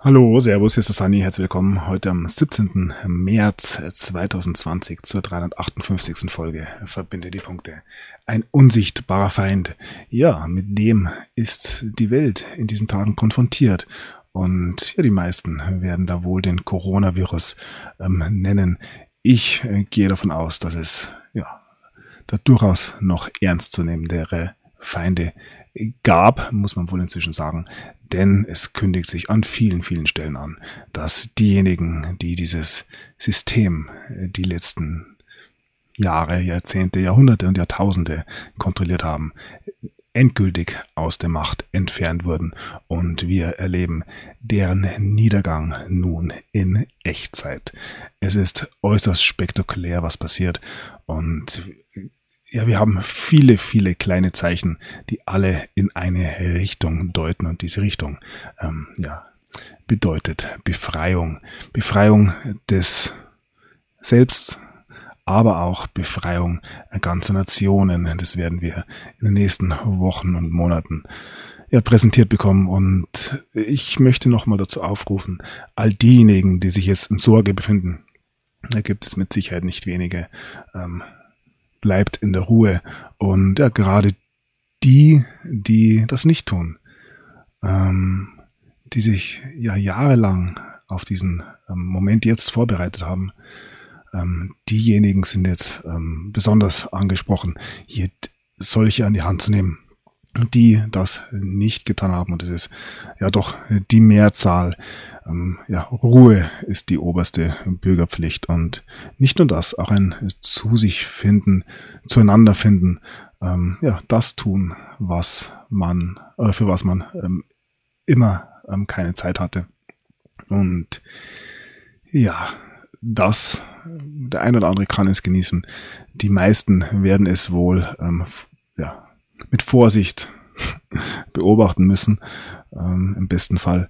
Hallo, servus, hier ist der Sunny, herzlich willkommen heute am 17. März 2020 zur 358. Folge Verbinde die Punkte. Ein unsichtbarer Feind, ja, mit dem ist die Welt in diesen Tagen konfrontiert und ja, die meisten werden da wohl den Coronavirus nennen. Ich gehe davon aus, dass es ja da durchaus noch ernstzunehmendere Feinde gab, muss man wohl inzwischen sagen, denn es kündigt sich an vielen, vielen Stellen an, dass diejenigen, die dieses System die letzten Jahre, Jahrzehnte, Jahrhunderte und Jahrtausende kontrolliert haben, endgültig aus der Macht entfernt wurden und wir erleben deren Niedergang nun in Echtzeit. Es ist äußerst spektakulär, was passiert und ja, wir haben viele, viele kleine Zeichen, die alle in eine Richtung deuten und diese Richtung bedeutet Befreiung. Befreiung des Selbst, aber auch Befreiung ganzer Nationen. Das werden wir in den nächsten Wochen und Monaten präsentiert bekommen und ich möchte nochmal dazu aufrufen, all diejenigen, die sich jetzt in Sorge befinden, da gibt es mit Sicherheit nicht wenige, bleibt in der Ruhe und ja, gerade die das nicht tun, die sich ja jahrelang auf diesen Moment jetzt vorbereitet haben, diejenigen sind jetzt besonders angesprochen, hier solche an die Hand zu nehmen, die das nicht getan haben und es ist ja doch die Mehrzahl. Ruhe ist die oberste Bürgerpflicht und nicht nur das, auch ein zu sich finden, zueinander finden, das tun, was man oder für was man immer keine Zeit hatte. Und ja, der ein oder andere kann es genießen. Die meisten werden es wohl mit Vorsicht beobachten müssen, im besten Fall.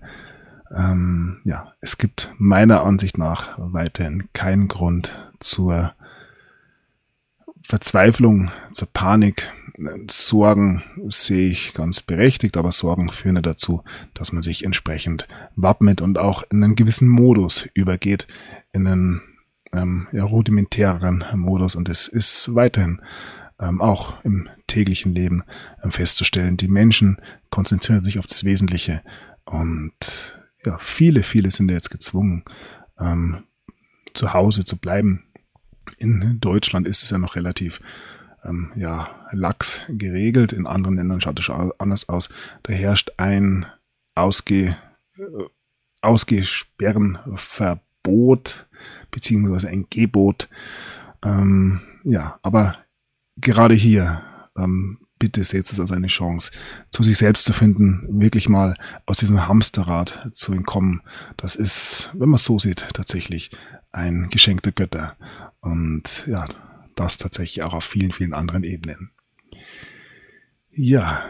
Es gibt meiner Ansicht nach weiterhin keinen Grund zur Verzweiflung, zur Panik. Sorgen sehe ich ganz berechtigt, aber Sorgen führen dazu, dass man sich entsprechend wappnet und auch in einen gewissen Modus übergeht, in einen rudimentäreren Modus und es ist weiterhin auch im täglichen Leben festzustellen. Die Menschen konzentrieren sich auf das Wesentliche und ja, viele sind jetzt gezwungen, zu Hause zu bleiben. In Deutschland ist es ja noch relativ lax geregelt. In anderen Ländern schaut es schon anders aus. Da herrscht ein Ausgesperrenverbot beziehungsweise ein Gebot. Aber gerade hier, bitte seht es als eine Chance, zu sich selbst zu finden, wirklich mal aus diesem Hamsterrad zu entkommen. Das ist, wenn man es so sieht, tatsächlich ein Geschenk der Götter. Und ja, das tatsächlich auch auf vielen, vielen anderen Ebenen. Ja,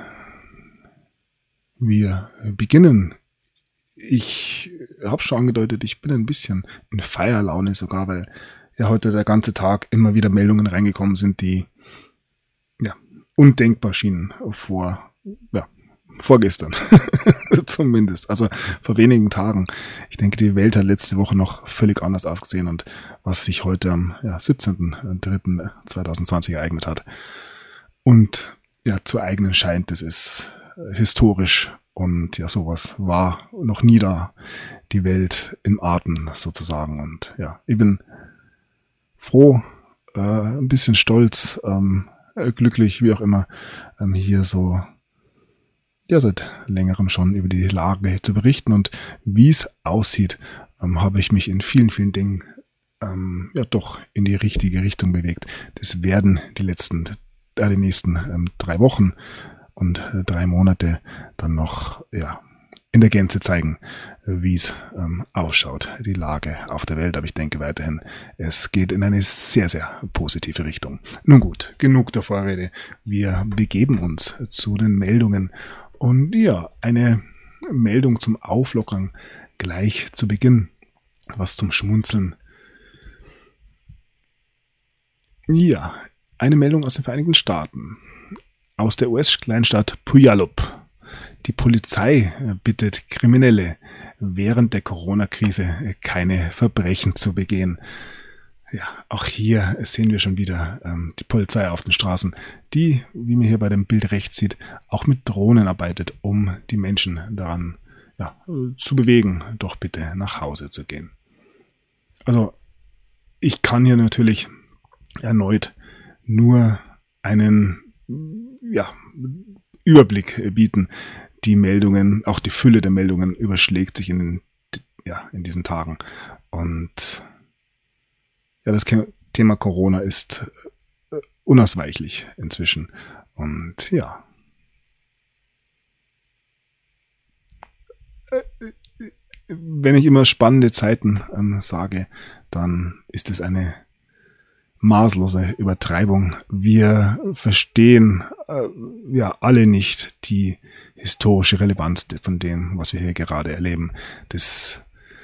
wir beginnen. Ich habe schon angedeutet, ich bin ein bisschen in Feierlaune sogar, weil ja heute der ganze Tag immer wieder Meldungen reingekommen sind, die undenkbar schienen vorgestern zumindest, also vor wenigen Tagen. Ich denke, die Welt hat letzte Woche noch völlig anders ausgesehen und was sich heute am 17.03.2020 ereignet hat und ja zu eignen scheint, das ist historisch und ja sowas war noch nie da, die Welt im Atem sozusagen und ja, ich bin froh, ein bisschen stolz, glücklich, wie auch immer, hier so seit längerem schon über die Lage zu berichten und wie es aussieht, habe ich mich in vielen, vielen Dingen doch in die richtige Richtung bewegt. Das werden die nächsten 3 Wochen und 3 Monate dann noch in der Gänze zeigen, wie es ausschaut, die Lage auf der Welt. Aber ich denke weiterhin, es geht in eine sehr, sehr positive Richtung. Nun gut, genug der Vorrede. Wir begeben uns zu den Meldungen. Und ja, eine Meldung zum Auflockern gleich zu Beginn. Was zum Schmunzeln. Ja, eine Meldung aus den Vereinigten Staaten. Aus der US-Kleinstadt Puyallup. Die Polizei bittet Kriminelle während der Corona-Krise keine Verbrechen zu begehen. Ja, auch hier sehen wir schon wieder die Polizei auf den Straßen, die, wie man hier bei dem Bild rechts sieht, auch mit Drohnen arbeitet, um die Menschen daran zu bewegen, doch bitte nach Hause zu gehen. Also ich kann hier natürlich erneut nur einen Überblick bieten. Die Meldungen, auch die Fülle der Meldungen überschlägt sich in diesen Tagen. Und ja, das Thema Corona ist unausweichlich inzwischen. Und ja. Wenn ich immer spannende Zeiten sage, dann ist es eine maßlose Übertreibung. Wir verstehen alle nicht die historische Relevanz von dem, was wir hier gerade erleben. Das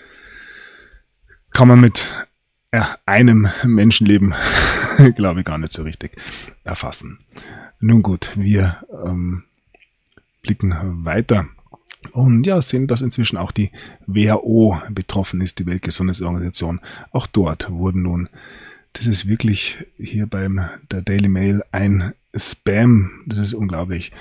kann man mit einem Menschenleben, glaube ich, gar nicht so richtig erfassen. Nun gut, wir blicken weiter und sehen, dass inzwischen auch die WHO betroffen ist, die Weltgesundheitsorganisation. Auch dort wurden nun, das ist wirklich hier der Daily Mail ein Spam, das ist unglaublich.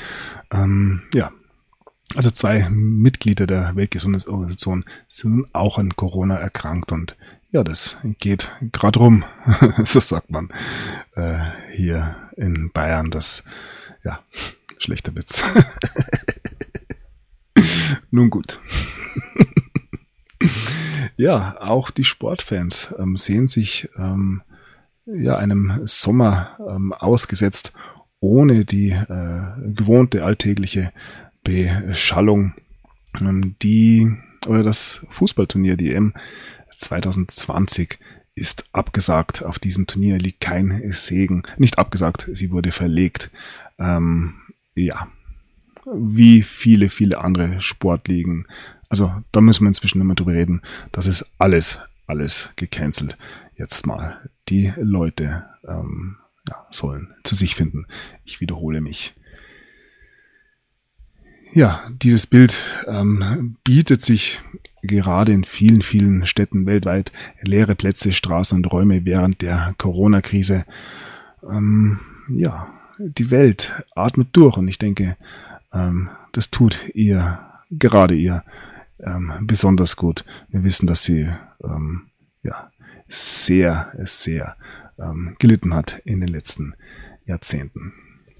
Also 2 Mitglieder der Weltgesundheitsorganisation sind auch an Corona erkrankt und das geht gerade rum, so sagt man hier in Bayern, schlechter Witz. Nun gut. Auch die Sportfans sehen sich einem Sommer ausgesetzt, ohne die gewohnte alltägliche Beschallung, das Fußballturnier, die EM 2020 ist abgesagt. Auf diesem Turnier liegt kein Segen. Nicht abgesagt, sie wurde verlegt. Wie viele andere Sportligen. Also da müssen wir inzwischen nicht mehr drüber reden. Das ist alles gecancelt. Jetzt mal. Die Leute sollen zu sich finden. Ich wiederhole mich. Ja, dieses Bild bietet sich gerade in vielen Städten weltweit, leere Plätze, Straßen und Räume während der Corona-Krise. Die Welt atmet durch und ich denke, das tut gerade ihr besonders gut. Wir wissen, dass sie sehr gelitten hat in den letzten Jahrzehnten.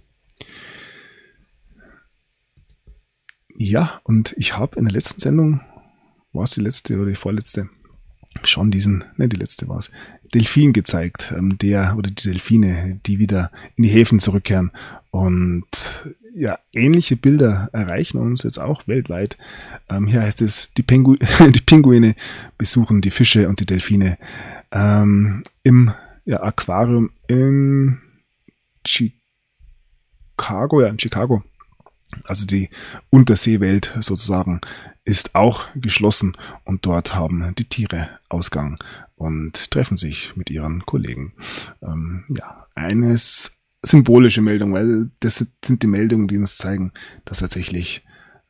Ja, und ich habe in der letzten Sendung, war es die letzte oder die vorletzte, schon die letzte war es, Delfin gezeigt, die Delfine, die wieder in die Häfen zurückkehren. Und ähnliche Bilder erreichen uns jetzt auch weltweit. Hier heißt es, die Pinguine besuchen die Fische und die Delfine im Aquarium in Chicago. Also die Unterseewelt sozusagen ist auch geschlossen und dort haben die Tiere Ausgang und treffen sich mit ihren Kollegen. Eine symbolische Meldung, weil das sind die Meldungen, die uns zeigen, dass tatsächlich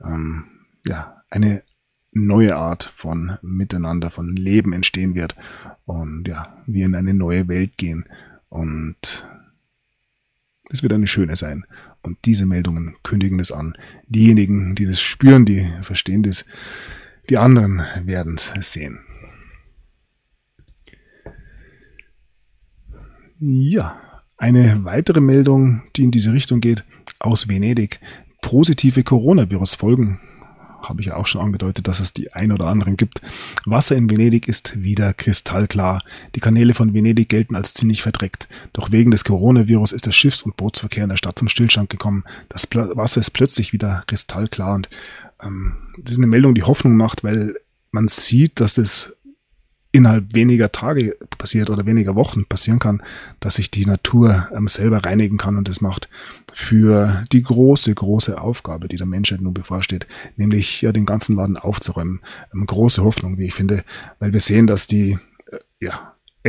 eine neue Art von Miteinander, von Leben entstehen wird und wir in eine neue Welt gehen und es wird eine schöne sein. Und diese Meldungen kündigen das an. Diejenigen, die das spüren, die verstehen das, die anderen werden es sehen. Ja, eine weitere Meldung, die in diese Richtung geht, aus Venedig. Positive Coronavirus-Folgen. Habe ich ja auch schon angedeutet, dass es die ein oder anderen gibt. Wasser in Venedig ist wieder kristallklar. Die Kanäle von Venedig gelten als ziemlich verdreckt. Doch wegen des Coronavirus ist der Schiffs- und Bootsverkehr in der Stadt zum Stillstand gekommen. Das Wasser ist plötzlich wieder kristallklar. Und das ist eine Meldung, die Hoffnung macht, weil man sieht, dass es innerhalb weniger Tage passiert oder weniger Wochen passieren kann, dass sich die Natur selber reinigen kann und das macht für die große Aufgabe, die der Menschheit nun bevorsteht, nämlich den ganzen Laden aufzuräumen. Große Hoffnung, wie ich finde, weil wir sehen, dass die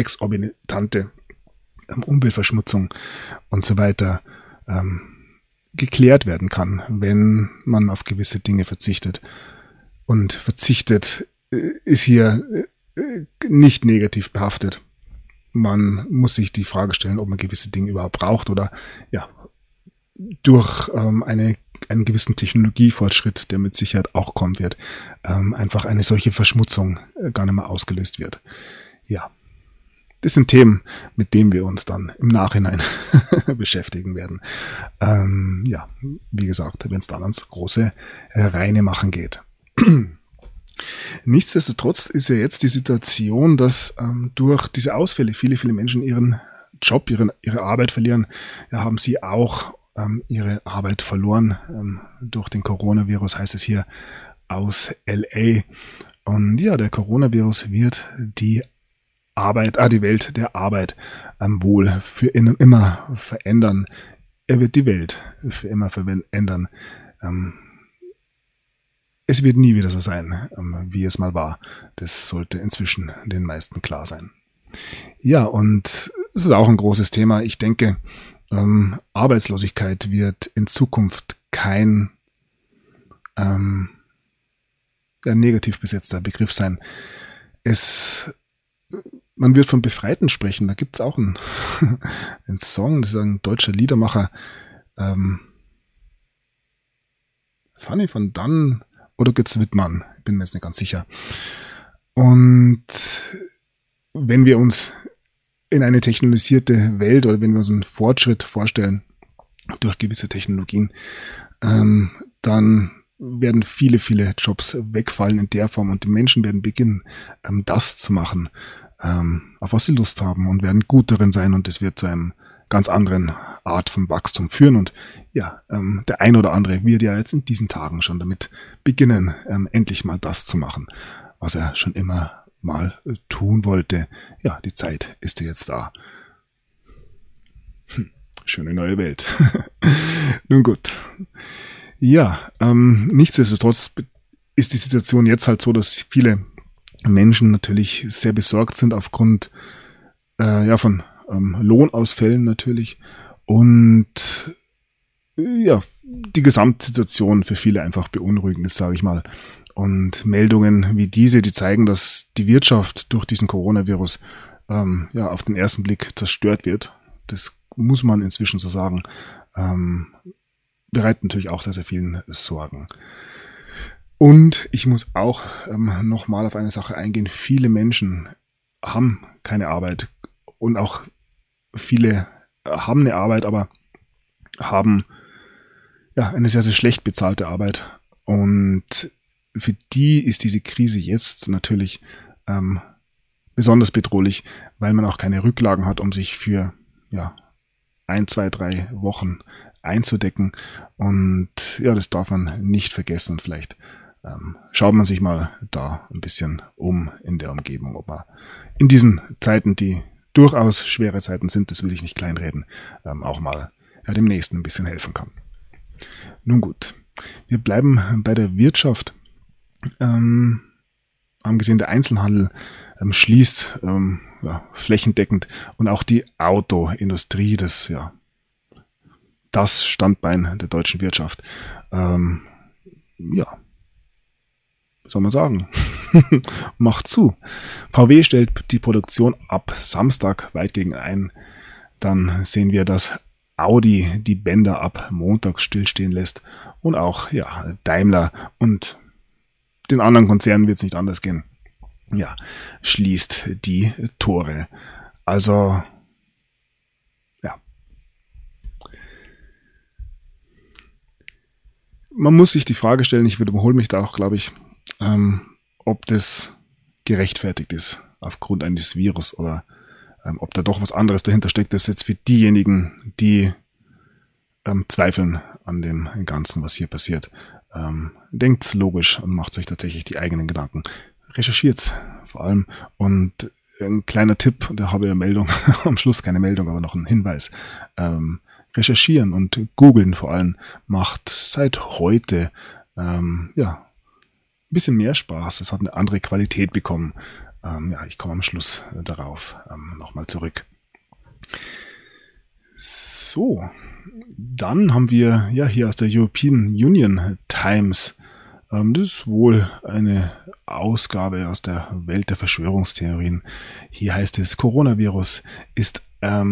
exorbitante Umweltverschmutzung und so weiter geklärt werden kann, wenn man auf gewisse Dinge verzichtet. Und verzichtet ist hier nicht negativ behaftet. Man muss sich die Frage stellen, ob man gewisse Dinge überhaupt braucht oder ja, durch einen gewissen Technologiefortschritt, der mit Sicherheit auch kommen wird, einfach eine solche Verschmutzung gar nicht mehr ausgelöst wird. Ja, das sind Themen, mit denen wir uns dann im Nachhinein beschäftigen werden. Ja, wie gesagt, wenn es dann ans große reine Machen geht. Nichtsdestotrotz ist ja jetzt die Situation, dass durch diese Ausfälle viele Menschen ihren Job, ihre Arbeit verlieren. Ja, haben sie auch ihre Arbeit verloren. Durch den Coronavirus, heißt es hier aus LA. Und ja, der Coronavirus wird die Welt der Arbeit wohl für immer verändern. Er wird die Welt für immer verändern. Es wird nie wieder so sein, wie es mal war. Das sollte inzwischen den meisten klar sein. Ja, und es ist auch ein großes Thema. Ich denke, Arbeitslosigkeit wird in Zukunft kein negativ besetzter Begriff sein. Man wird von Befreiten sprechen. Da gibt es auch einen Song, das ist ein deutscher Liedermacher. Fanny van Dann oder Götz Wittmann, bin mir jetzt nicht ganz sicher. Und wenn wir uns in eine technologisierte Welt oder wenn wir uns einen Fortschritt vorstellen durch gewisse Technologien, dann werden viele Jobs wegfallen in der Form und die Menschen werden beginnen, das zu machen, auf was sie Lust haben und werden gut darin sein und es wird zu einem ganz anderen Art von Wachstum führen und ja, der ein oder andere wird ja jetzt in diesen Tagen schon damit beginnen, endlich mal das zu machen, was er schon immer mal tun wollte. Ja, die Zeit ist ja jetzt da. Schöne neue Welt. Nun gut. Ja, nichtsdestotrotz ist die Situation jetzt halt so, dass viele Menschen natürlich sehr besorgt sind aufgrund von Lohnausfällen natürlich und ja, die Gesamtsituation für viele einfach beunruhigend ist, sage ich mal. Und Meldungen wie diese, die zeigen, dass die Wirtschaft durch diesen Coronavirus auf den ersten Blick zerstört wird. Das muss man inzwischen so sagen. Bereitet natürlich auch sehr vielen Sorgen. Und ich muss auch nochmal auf eine Sache eingehen. Viele Menschen haben keine Arbeit und auch viele haben eine Arbeit, aber haben eine sehr schlecht bezahlte Arbeit. Und für die ist diese Krise jetzt natürlich besonders bedrohlich, weil man auch keine Rücklagen hat, um sich für 1, 2, 3 Wochen einzudecken. Und ja, das darf man nicht vergessen. Und vielleicht schaut man sich mal da ein bisschen um in der Umgebung, ob man in diesen Zeiten, die durchaus schwere Zeiten sind, das will ich nicht kleinreden, auch mal dem Nächsten ein bisschen helfen kann. Nun gut, wir bleiben bei der Wirtschaft. Haben gesehen, der Einzelhandel schließt flächendeckend und auch die Autoindustrie, das Standbein der deutschen Wirtschaft. Wie soll man sagen? Macht zu. VW stellt die Produktion ab Samstag weitgehend ein. Dann sehen wir, dass Audi die Bänder ab Montag stillstehen lässt und auch Daimler und den anderen Konzernen wird es nicht anders gehen. Ja, schließt die Tore. Also, man muss sich die Frage stellen, ich wiederhole mich da auch, glaube ich, ob das gerechtfertigt ist aufgrund eines Virus oder ob da doch was anderes dahinter steckt, das jetzt für diejenigen, die zweifeln an dem Ganzen, was hier passiert. Denkt logisch und macht sich tatsächlich die eigenen Gedanken. Recherchiert's vor allem. Und ein kleiner Tipp, da habe ich eine Meldung, am Schluss keine Meldung, aber noch ein Hinweis. Recherchieren und googeln vor allem macht seit heute ein bisschen mehr Spaß. Es hat eine andere Qualität bekommen. Ich komme am Schluss darauf nochmal zurück. So, Dann haben wir ja hier aus der European Union Times, das ist wohl eine Ausgabe aus der Welt der Verschwörungstheorien. Hier heißt es, Coronavirus ist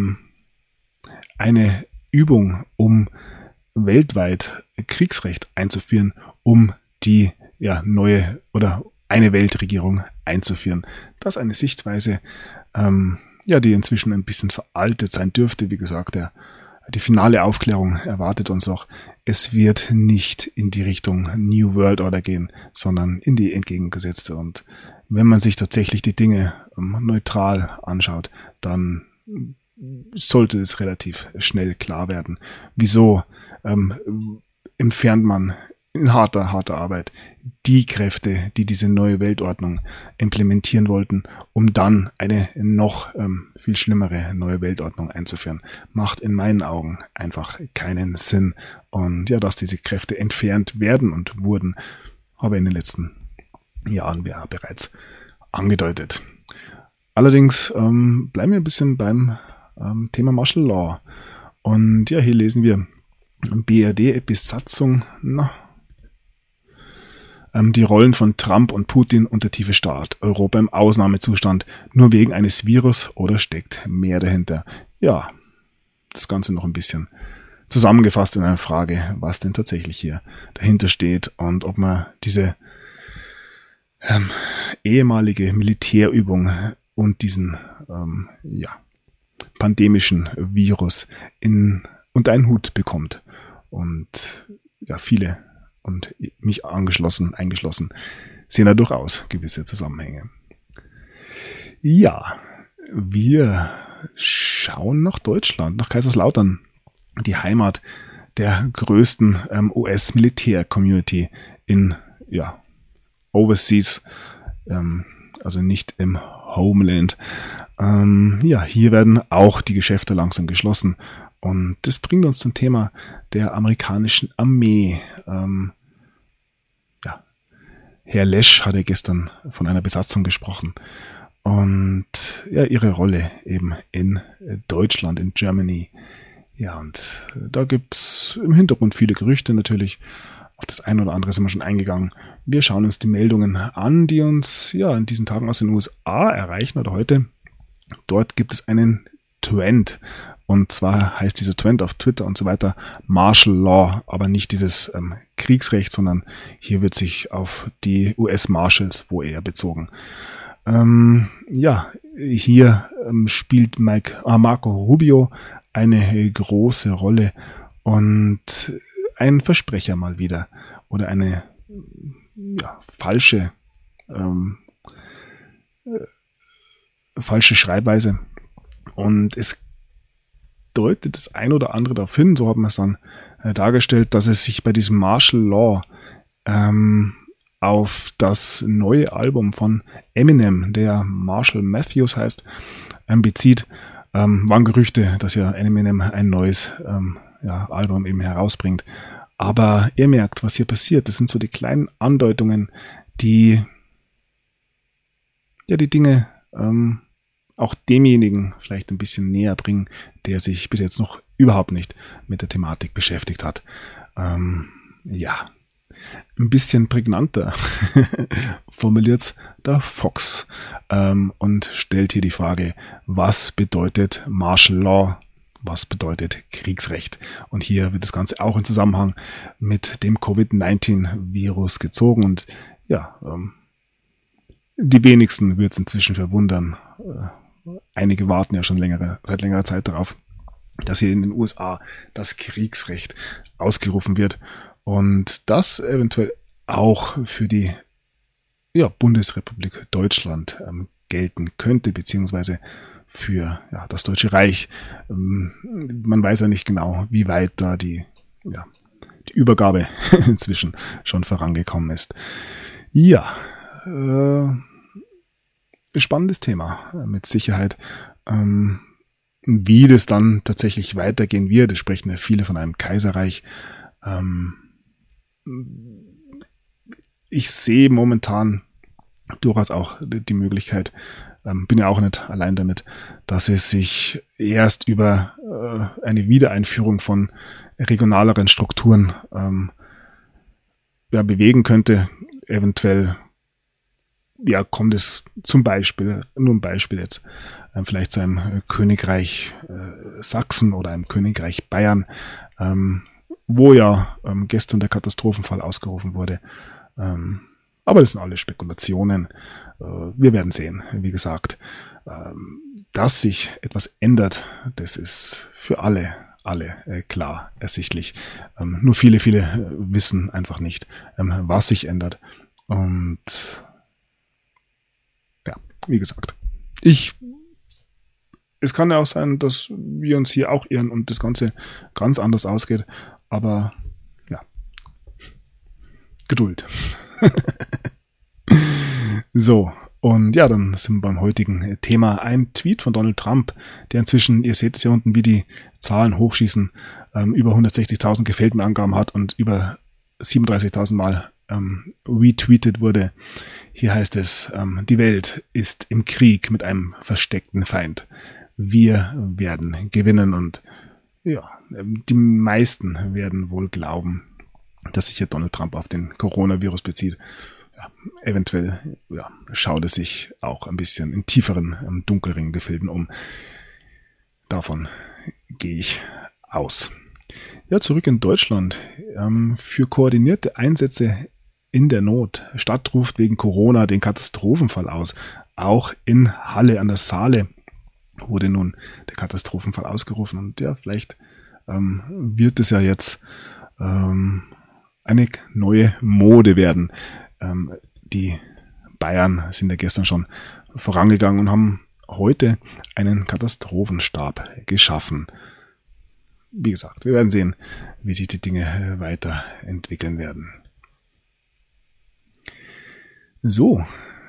eine Übung, um weltweit Kriegsrecht einzuführen, um die neue oder eine Weltregierung einzuführen. Das ist eine Sichtweise, die inzwischen ein bisschen veraltet sein dürfte. Wie gesagt, die finale Aufklärung erwartet uns noch. Es wird nicht in die Richtung New World Order gehen, sondern in die entgegengesetzte. Und wenn man sich tatsächlich die Dinge neutral anschaut, dann sollte es relativ schnell klar werden, wieso entfernt man in harter Arbeit die Kräfte, die diese neue Weltordnung implementieren wollten, um dann eine noch viel schlimmere neue Weltordnung einzuführen. Macht in meinen Augen einfach keinen Sinn. Und ja, dass diese Kräfte entfernt werden und wurden, habe ich in den letzten Jahren bereits angedeutet. Allerdings bleiben wir ein bisschen beim Thema Martial Law. Und ja, hier lesen wir BRD-Besatzung, die Rollen von Trump und Putin unter tiefe Staat, Europa im Ausnahmezustand, nur wegen eines Virus oder steckt mehr dahinter? Ja, das Ganze noch ein bisschen zusammengefasst in einer Frage, was denn tatsächlich hier dahinter steht und ob man diese ehemalige Militärübung und diesen pandemischen Virus unter einen Hut bekommt. Und ja, viele und mich eingeschlossen, sehen da durchaus gewisse Zusammenhänge. Ja, wir schauen nach Deutschland, nach Kaiserslautern, die Heimat der größten US-Militär-Community in Overseas, also nicht im Homeland. Hier werden auch die Geschäfte langsam geschlossen. Und das bringt uns zum Thema der amerikanischen Armee. Herr Lesch hatte gestern von einer Besatzung gesprochen. Und ja, ihre Rolle eben in Deutschland, in Germany. Ja, und da gibt's im Hintergrund viele Gerüchte natürlich. Auf das eine oder andere sind wir schon eingegangen. Wir schauen uns die Meldungen an, die uns in diesen Tagen aus den USA erreichen oder heute. Dort gibt es einen Trend. Und zwar heißt dieser Trend auf Twitter und so weiter Martial Law, aber nicht dieses Kriegsrecht, sondern hier wird sich auf die US Marshals wo eher bezogen. Hier spielt Marco Rubio eine große Rolle und ein Versprecher mal wieder oder eine falsche Schreibweise. Und es deutet das ein oder andere darauf hin, so hat man es dann dargestellt, dass es sich bei diesem Martial Law auf das neue Album von Eminem, der Marshall Mathews heißt, bezieht. Waren Gerüchte, dass ja Eminem ein neues Album eben herausbringt. Aber ihr merkt, was hier passiert. Das sind so die kleinen Andeutungen, die die Dinge auch demjenigen vielleicht ein bisschen näher bringen, der sich bis jetzt noch überhaupt nicht mit der Thematik beschäftigt hat. Ein bisschen prägnanter formuliert's der Fox und stellt hier die Frage, was bedeutet Martial Law, was bedeutet Kriegsrecht? Und hier wird das Ganze auch in Zusammenhang mit dem Covid-19-Virus gezogen und die wenigsten wird es inzwischen verwundern. Einige warten ja schon seit längerer Zeit darauf, dass hier in den USA das Kriegsrecht ausgerufen wird und das eventuell auch für die Bundesrepublik Deutschland gelten könnte, beziehungsweise für das Deutsche Reich. Man weiß ja nicht genau, wie weit da die Übergabe inzwischen schon vorangekommen ist. Ja, spannendes Thema mit Sicherheit. Wie das dann tatsächlich weitergehen wird, es sprechen ja viele von einem Kaiserreich. Ich sehe momentan durchaus auch die Möglichkeit, bin ja auch nicht allein damit, dass es sich erst über eine Wiedereinführung von regionaleren Strukturen bewegen könnte. Eventuell kommt es zum Beispiel, nur ein Beispiel jetzt, vielleicht zu einem Königreich Sachsen oder einem Königreich Bayern, wo ja gestern der Katastrophenfall ausgerufen wurde. Aber das sind alle Spekulationen. Wir werden sehen. Wie gesagt, dass sich etwas ändert, das ist für alle klar ersichtlich. Nur viele wissen einfach nicht, was sich ändert. Und ja, wie gesagt, es kann ja auch sein, dass wir uns hier auch irren und das Ganze ganz anders ausgeht. Aber ja, Geduld. So, und ja, dann sind wir beim heutigen Thema. Ein Tweet von Donald Trump, der inzwischen, ihr seht es hier unten, wie die Zahlen hochschießen, über 160.000 Gefällt-mir-Angaben hat und über 37.000 Mal retweetet wurde. Hier heißt es, die Welt ist im Krieg mit einem versteckten Feind. Wir werden gewinnen und ja, die meisten werden wohl glauben, dass sich hier Donald Trump auf den Coronavirus bezieht. Ja, eventuell schaut es sich auch ein bisschen in tieferen, dunkleren Gefilden um. Davon gehe ich aus. Ja, zurück in Deutschland. Für koordinierte Einsätze in der Not. Stadt ruft wegen Corona den Katastrophenfall aus. Auch in Halle an der Saale wurde nun der Katastrophenfall ausgerufen. Und ja, vielleicht wird es ja jetzt eine neue Mode werden. Die Bayern sind ja gestern schon vorangegangen und haben heute einen Katastrophenstab geschaffen. Wie gesagt, wir werden sehen, wie sich die Dinge weiterentwickeln werden. So,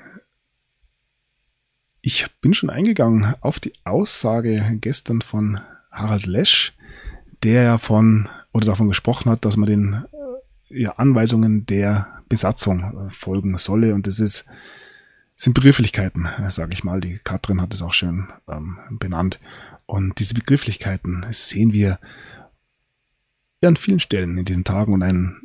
ich bin schon eingegangen auf die Aussage gestern von Harald Lesch, der ja davon gesprochen hat, dass man den Anweisungen der Besatzung folgen solle. Und das sind Begrifflichkeiten, sage ich mal. Die Katrin hat es auch schön benannt. Und diese Begrifflichkeiten sehen wir an vielen Stellen in diesen Tagen. Und ein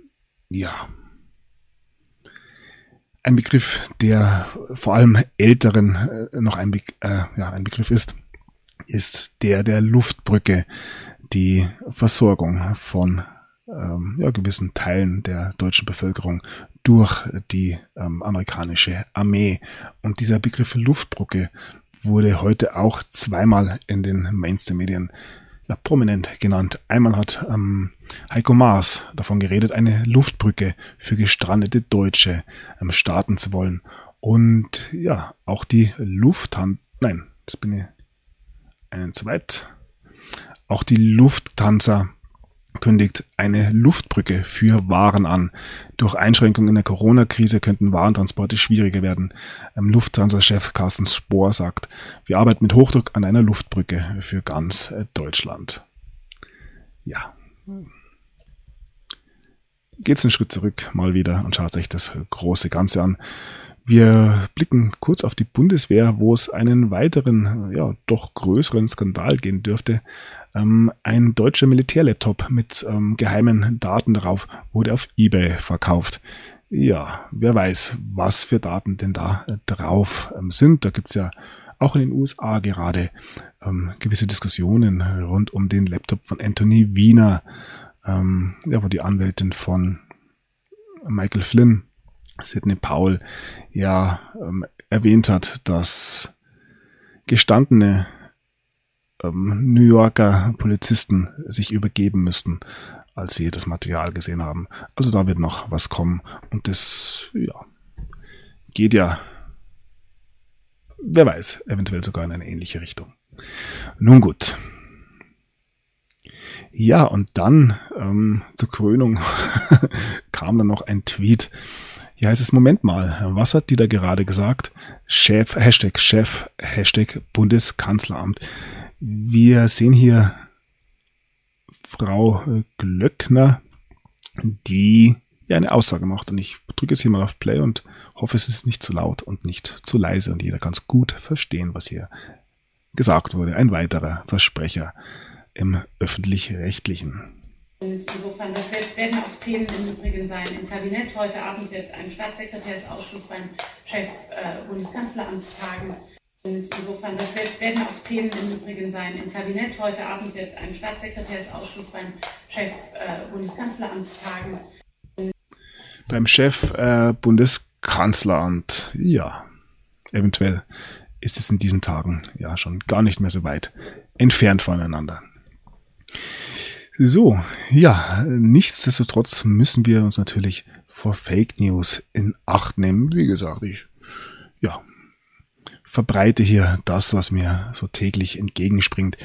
Begriff, der vor allem Älteren noch ein Begriff ist der Luftbrücke, die Versorgung von gewissen Teilen der deutschen Bevölkerung durch die amerikanische Armee. Und dieser Begriff Luftbrücke wurde heute auch zweimal in den Mainstream-Medien prominent genannt. Einmal hat Heiko Maas davon geredet, eine Luftbrücke für gestrandete Deutsche starten zu wollen. Und ja, auch die Auch die Lufthansa kündigt eine Luftbrücke für Waren an. Durch Einschränkungen in der Corona-Krise könnten Warentransporte schwieriger werden. Lufthansa-Chef Carsten Spohr sagt, wir arbeiten mit Hochdruck an einer Luftbrücke für ganz Deutschland. Ja. Geht's einen Schritt zurück mal wieder und schaut sich das große Ganze an. Wir blicken kurz auf die Bundeswehr, wo es einen weiteren, doch größeren Skandal geben dürfte. Ein deutscher Militärlaptop mit geheimen Daten darauf wurde auf eBay verkauft. Ja, wer weiß, was für Daten denn da drauf sind. Da gibt's ja auch in den USA gerade gewisse Diskussionen rund um den Laptop von Anthony Weiner, wo die Anwältin von Michael Flynn, Sidney Powell, erwähnt hat, dass gestandene New Yorker Polizisten sich übergeben müssten, als sie das Material gesehen haben. Also da wird noch was kommen. Und das geht wer weiß, eventuell sogar in eine ähnliche Richtung. Nun gut. Ja, und dann zur Krönung kam dann noch ein Tweet. Hier heißt es, Moment mal, was hat die da gerade gesagt? Chef, Hashtag Bundeskanzleramt. Wir sehen hier Frau Glöckner, die ja eine Aussage macht. Und ich drücke jetzt hier mal auf Play und hoffe, es ist nicht zu laut und nicht zu leise und jeder kann es gut verstehen, was hier gesagt wurde. Ein weiterer Versprecher im Öffentlich-Rechtlichen. Insofern, das werden auch Themen im Übrigen sein. Im Kabinett heute Abend wird ein Staatssekretärsausschuss beim Chef Bundeskanzleramt tagen. Insofern, das werden auch Themen im Übrigen sein. Im Kabinett heute Abend wird ein Staatssekretärsausschuss beim Chef Bundeskanzleramt tagen. Beim Chef Bundeskanzleramt, ja, eventuell ist es in diesen Tagen ja schon gar nicht mehr so weit entfernt voneinander. So, ja, nichtsdestotrotz müssen wir uns natürlich vor Fake News in Acht nehmen. Wie gesagt, ich verbreite hier das, was mir so täglich entgegenspringt.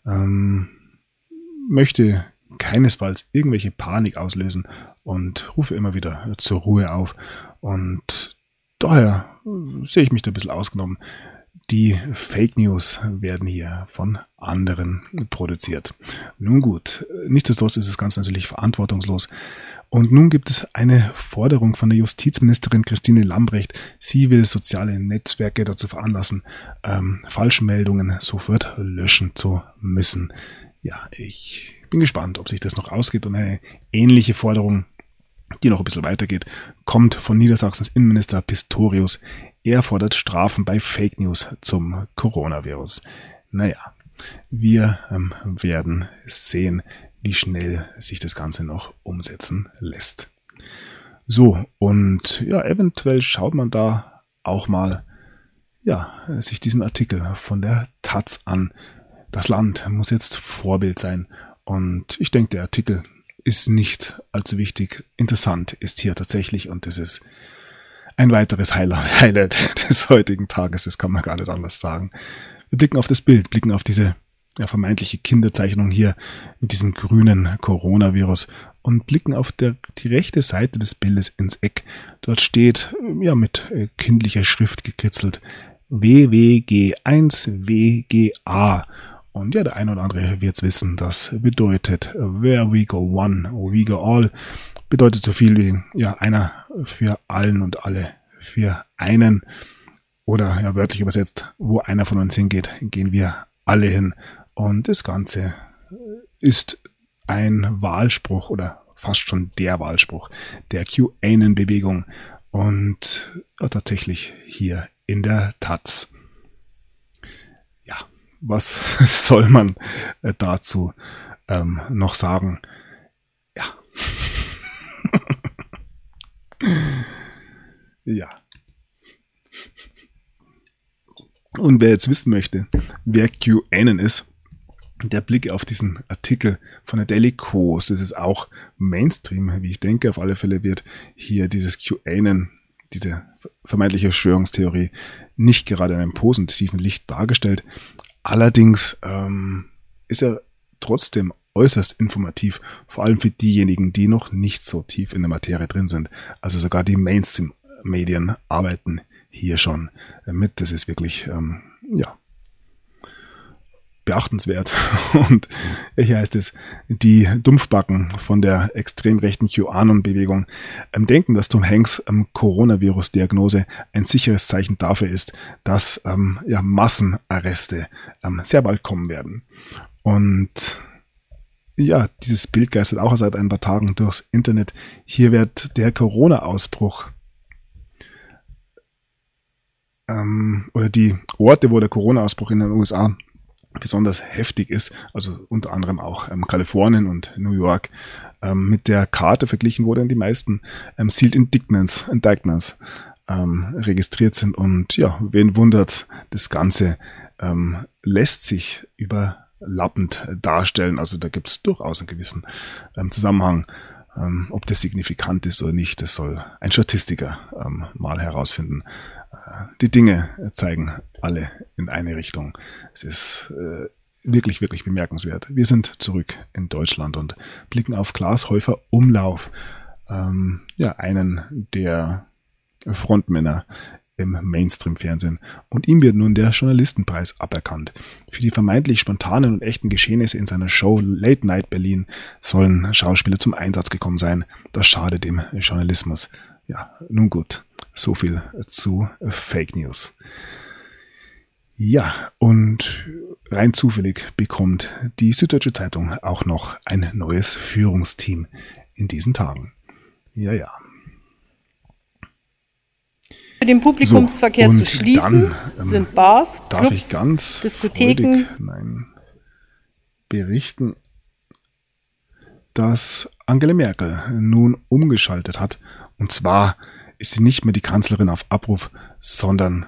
Möchte keinesfalls irgendwelche Panik auslösen und rufe immer wieder zur Ruhe auf. Und daher sehe ich mich da ein bisschen ausgenommen. Die Fake News werden hier von anderen produziert. Nun gut, nichtsdestotrotz ist das Ganze natürlich verantwortungslos. Und nun gibt es eine Forderung von der Justizministerin Christine Lambrecht. Sie will soziale Netzwerke dazu veranlassen, Falschmeldungen sofort löschen zu müssen. Ja, ich bin gespannt, ob sich das noch ausgeht. Und eine ähnliche Forderung, die noch ein bisschen weitergeht, kommt von Niedersachsens Innenminister Pistorius. Er fordert Strafen bei Fake News zum Coronavirus. Naja, wir werden sehen, wie schnell sich das Ganze noch umsetzen lässt. So, und ja, eventuell schaut man da auch mal, sich diesen Artikel von der Taz an. Das Land muss jetzt Vorbild sein. Und ich denke, der Artikel ist nicht allzu wichtig. Interessant ist hier tatsächlich, und das ist ein weiteres Highlight des heutigen Tages, das kann man gar nicht anders sagen. Wir blicken auf das Bild, blicken auf diese vermeintliche Kinderzeichnung hier mit diesem grünen Coronavirus und blicken auf die rechte Seite des Bildes ins Eck. Dort steht mit kindlicher Schrift gekritzelt WWG1WGA. Und ja, der eine oder andere wird es wissen, das bedeutet Where we go one, we go all. Bedeutet so viel wie einer für allen und alle für einen. Oder wörtlich übersetzt, wo einer von uns hingeht, gehen wir alle hin. Und das Ganze ist ein Wahlspruch oder fast schon der Wahlspruch der QAnon-Bewegung. Und tatsächlich hier in der Taz. Ja, was soll man dazu noch sagen? Ja. Ja. Und wer jetzt wissen möchte, wer QAnon ist, der Blick auf diesen Artikel von der Daily Kos, das ist auch Mainstream, wie ich denke. Auf alle Fälle wird hier dieses QAnon, diese vermeintliche Verschwörungstheorie, nicht gerade in einem positiven Licht dargestellt. Allerdings ist er trotzdem äußerst informativ, vor allem für diejenigen, die noch nicht so tief in der Materie drin sind. Also sogar die Mainstream-Medien arbeiten hier schon mit. Das ist wirklich, beachtenswert. Und hier heißt es, die Dumpfbacken von der extrem rechten QAnon-Bewegung denken, dass Tom Hanks Coronavirus-Diagnose ein sicheres Zeichen dafür ist, dass Massenarreste sehr bald kommen werden. Und ja, dieses Bild geistert auch seit ein paar Tagen durchs Internet. Hier wird der Corona-Ausbruch oder die Orte, wo der Corona-Ausbruch in den USA besonders heftig ist, also unter anderem auch Kalifornien und New York, mit der Karte verglichen, wo dann die meisten Sealed Indictments registriert sind. Und ja, wen wundert, das Ganze lässt sich überlappend darstellen. Also da gibt es durchaus einen gewissen Zusammenhang. Ob das signifikant ist oder nicht, das soll ein Statistiker mal herausfinden. Die Dinge zeigen alle in eine Richtung. Es ist wirklich, wirklich bemerkenswert. Wir sind zurück in Deutschland und blicken auf Klaas Häufer Umlauf, einen der Frontmänner im Mainstream-Fernsehen und ihm wird nun der Journalistenpreis aberkannt. Für die vermeintlich spontanen und echten Geschehnisse in seiner Show Late Night Berlin sollen Schauspieler zum Einsatz gekommen sein. Das schadet dem Journalismus. Ja, nun gut, so viel zu Fake News. Ja, und rein zufällig bekommt die Süddeutsche Zeitung auch noch ein neues Führungsteam in diesen Tagen. Ja. Für den Publikumsverkehr zu schließen sind Bars, darf Clubs, ich ganz Diskotheken berichten, dass Angela Merkel nun umgeschaltet hat. Und zwar ist sie nicht mehr die Kanzlerin auf Abruf, sondern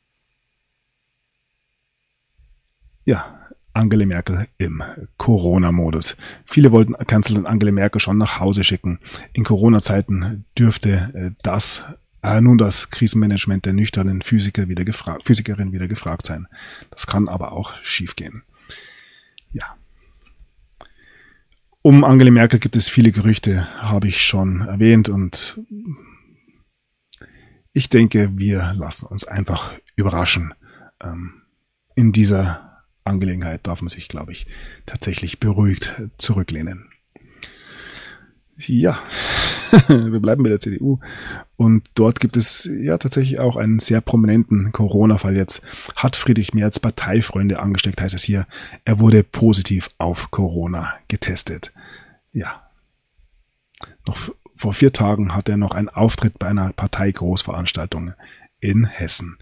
Angela Merkel im Corona-Modus. Viele wollten Kanzlerin Angela Merkel schon nach Hause schicken. In Corona-Zeiten dürfte das Krisenmanagement der nüchternen Physikerin wieder gefragt sein. Das kann aber auch schiefgehen. Ja. Um Angela Merkel gibt es viele Gerüchte, habe ich schon erwähnt, und ich denke, wir lassen uns einfach überraschen. In dieser Angelegenheit darf man sich, glaube ich, tatsächlich beruhigt zurücklehnen. Ja, wir bleiben bei der CDU und dort gibt es ja tatsächlich auch einen sehr prominenten Corona-Fall jetzt. Hat Friedrich Merz Parteifreunde angesteckt, heißt es hier. Er wurde positiv auf Corona getestet. Ja, noch vor 4 Tagen hatte er noch einen Auftritt bei einer Parteigroßveranstaltung in Hessen.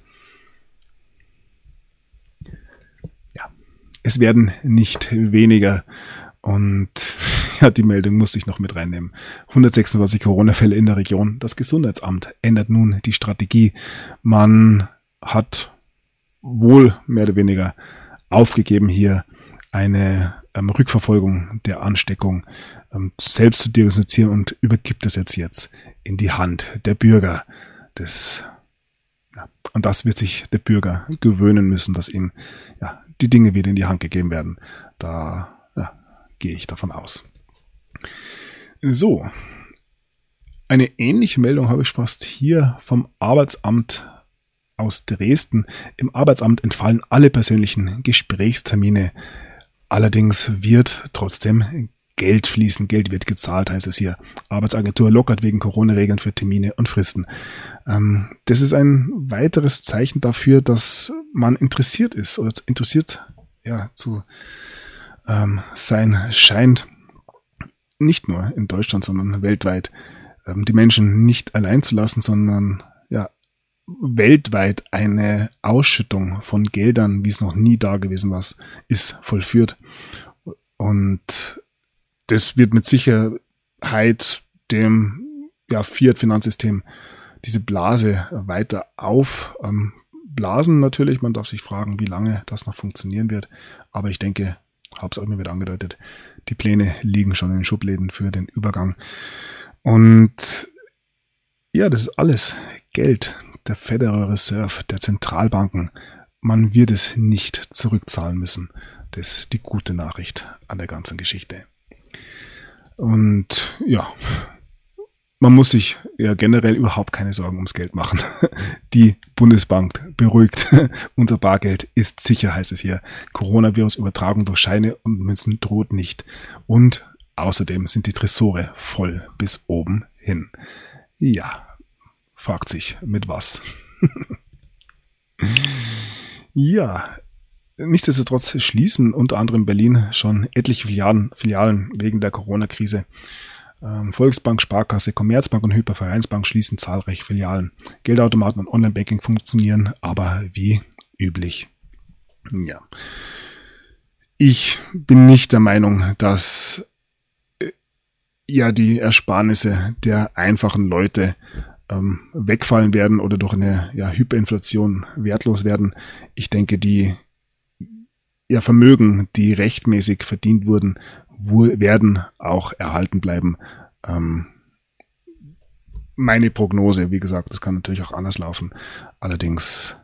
Es werden nicht weniger und die Meldung musste ich noch mit reinnehmen. 126 Corona-Fälle in der Region. Das Gesundheitsamt ändert nun die Strategie. Man hat wohl mehr oder weniger aufgegeben, hier eine Rückverfolgung der Ansteckung selbst zu diagnostizieren und übergibt es jetzt in die Hand der Bürger. Und das wird sich der Bürger gewöhnen müssen, dass ihm die Dinge wieder in die Hand gegeben werden. Da gehe ich davon aus. So, eine ähnliche Meldung habe ich fast hier vom Arbeitsamt aus Dresden. Im Arbeitsamt entfallen alle persönlichen Gesprächstermine. Allerdings wird trotzdem Geld fließen. Geld wird gezahlt, heißt es hier. Arbeitsagentur lockert wegen Corona-Regeln für Termine und Fristen. Das ist ein weiteres Zeichen dafür, dass man interessiert ist oder interessiert zu sein scheint. Nicht nur in Deutschland, sondern weltweit. Die Menschen nicht allein zu lassen, sondern weltweit eine Ausschüttung von Geldern, wie es noch nie da gewesen ist, vollführt. Und das wird mit Sicherheit dem Fiat-Finanzsystem diese Blase weiter aufblasen natürlich. Man darf sich fragen, wie lange das noch funktionieren wird. Aber ich denke, habe es auch immer wieder angedeutet, die Pläne liegen schon in den Schubläden für den Übergang. Und das ist alles Geld der Federal Reserve, der Zentralbanken. Man wird es nicht zurückzahlen müssen. Das ist die gute Nachricht an der ganzen Geschichte. Und man muss sich generell überhaupt keine Sorgen ums Geld machen. Die Bundesbank beruhigt. Unser Bargeld ist sicher, heißt es hier. Coronavirus-Übertragung durch Scheine und Münzen droht nicht. Und außerdem sind die Tresore voll bis oben hin. Ja, fragt sich mit was. Nichtsdestotrotz schließen unter anderem in Berlin schon etliche Filialen wegen der Corona-Krise. Volksbank, Sparkasse, Commerzbank und Hypervereinsbank schließen zahlreiche Filialen. Geldautomaten und Online-Banking funktionieren, aber wie üblich. Ja. Ich bin nicht der Meinung, dass die Ersparnisse der einfachen Leute wegfallen werden oder durch eine Hyperinflation wertlos werden. Ich denke, die Vermögen, die rechtmäßig verdient wurden, werden auch erhalten bleiben. Meine Prognose, wie gesagt, das kann natürlich auch anders laufen. Allerdings,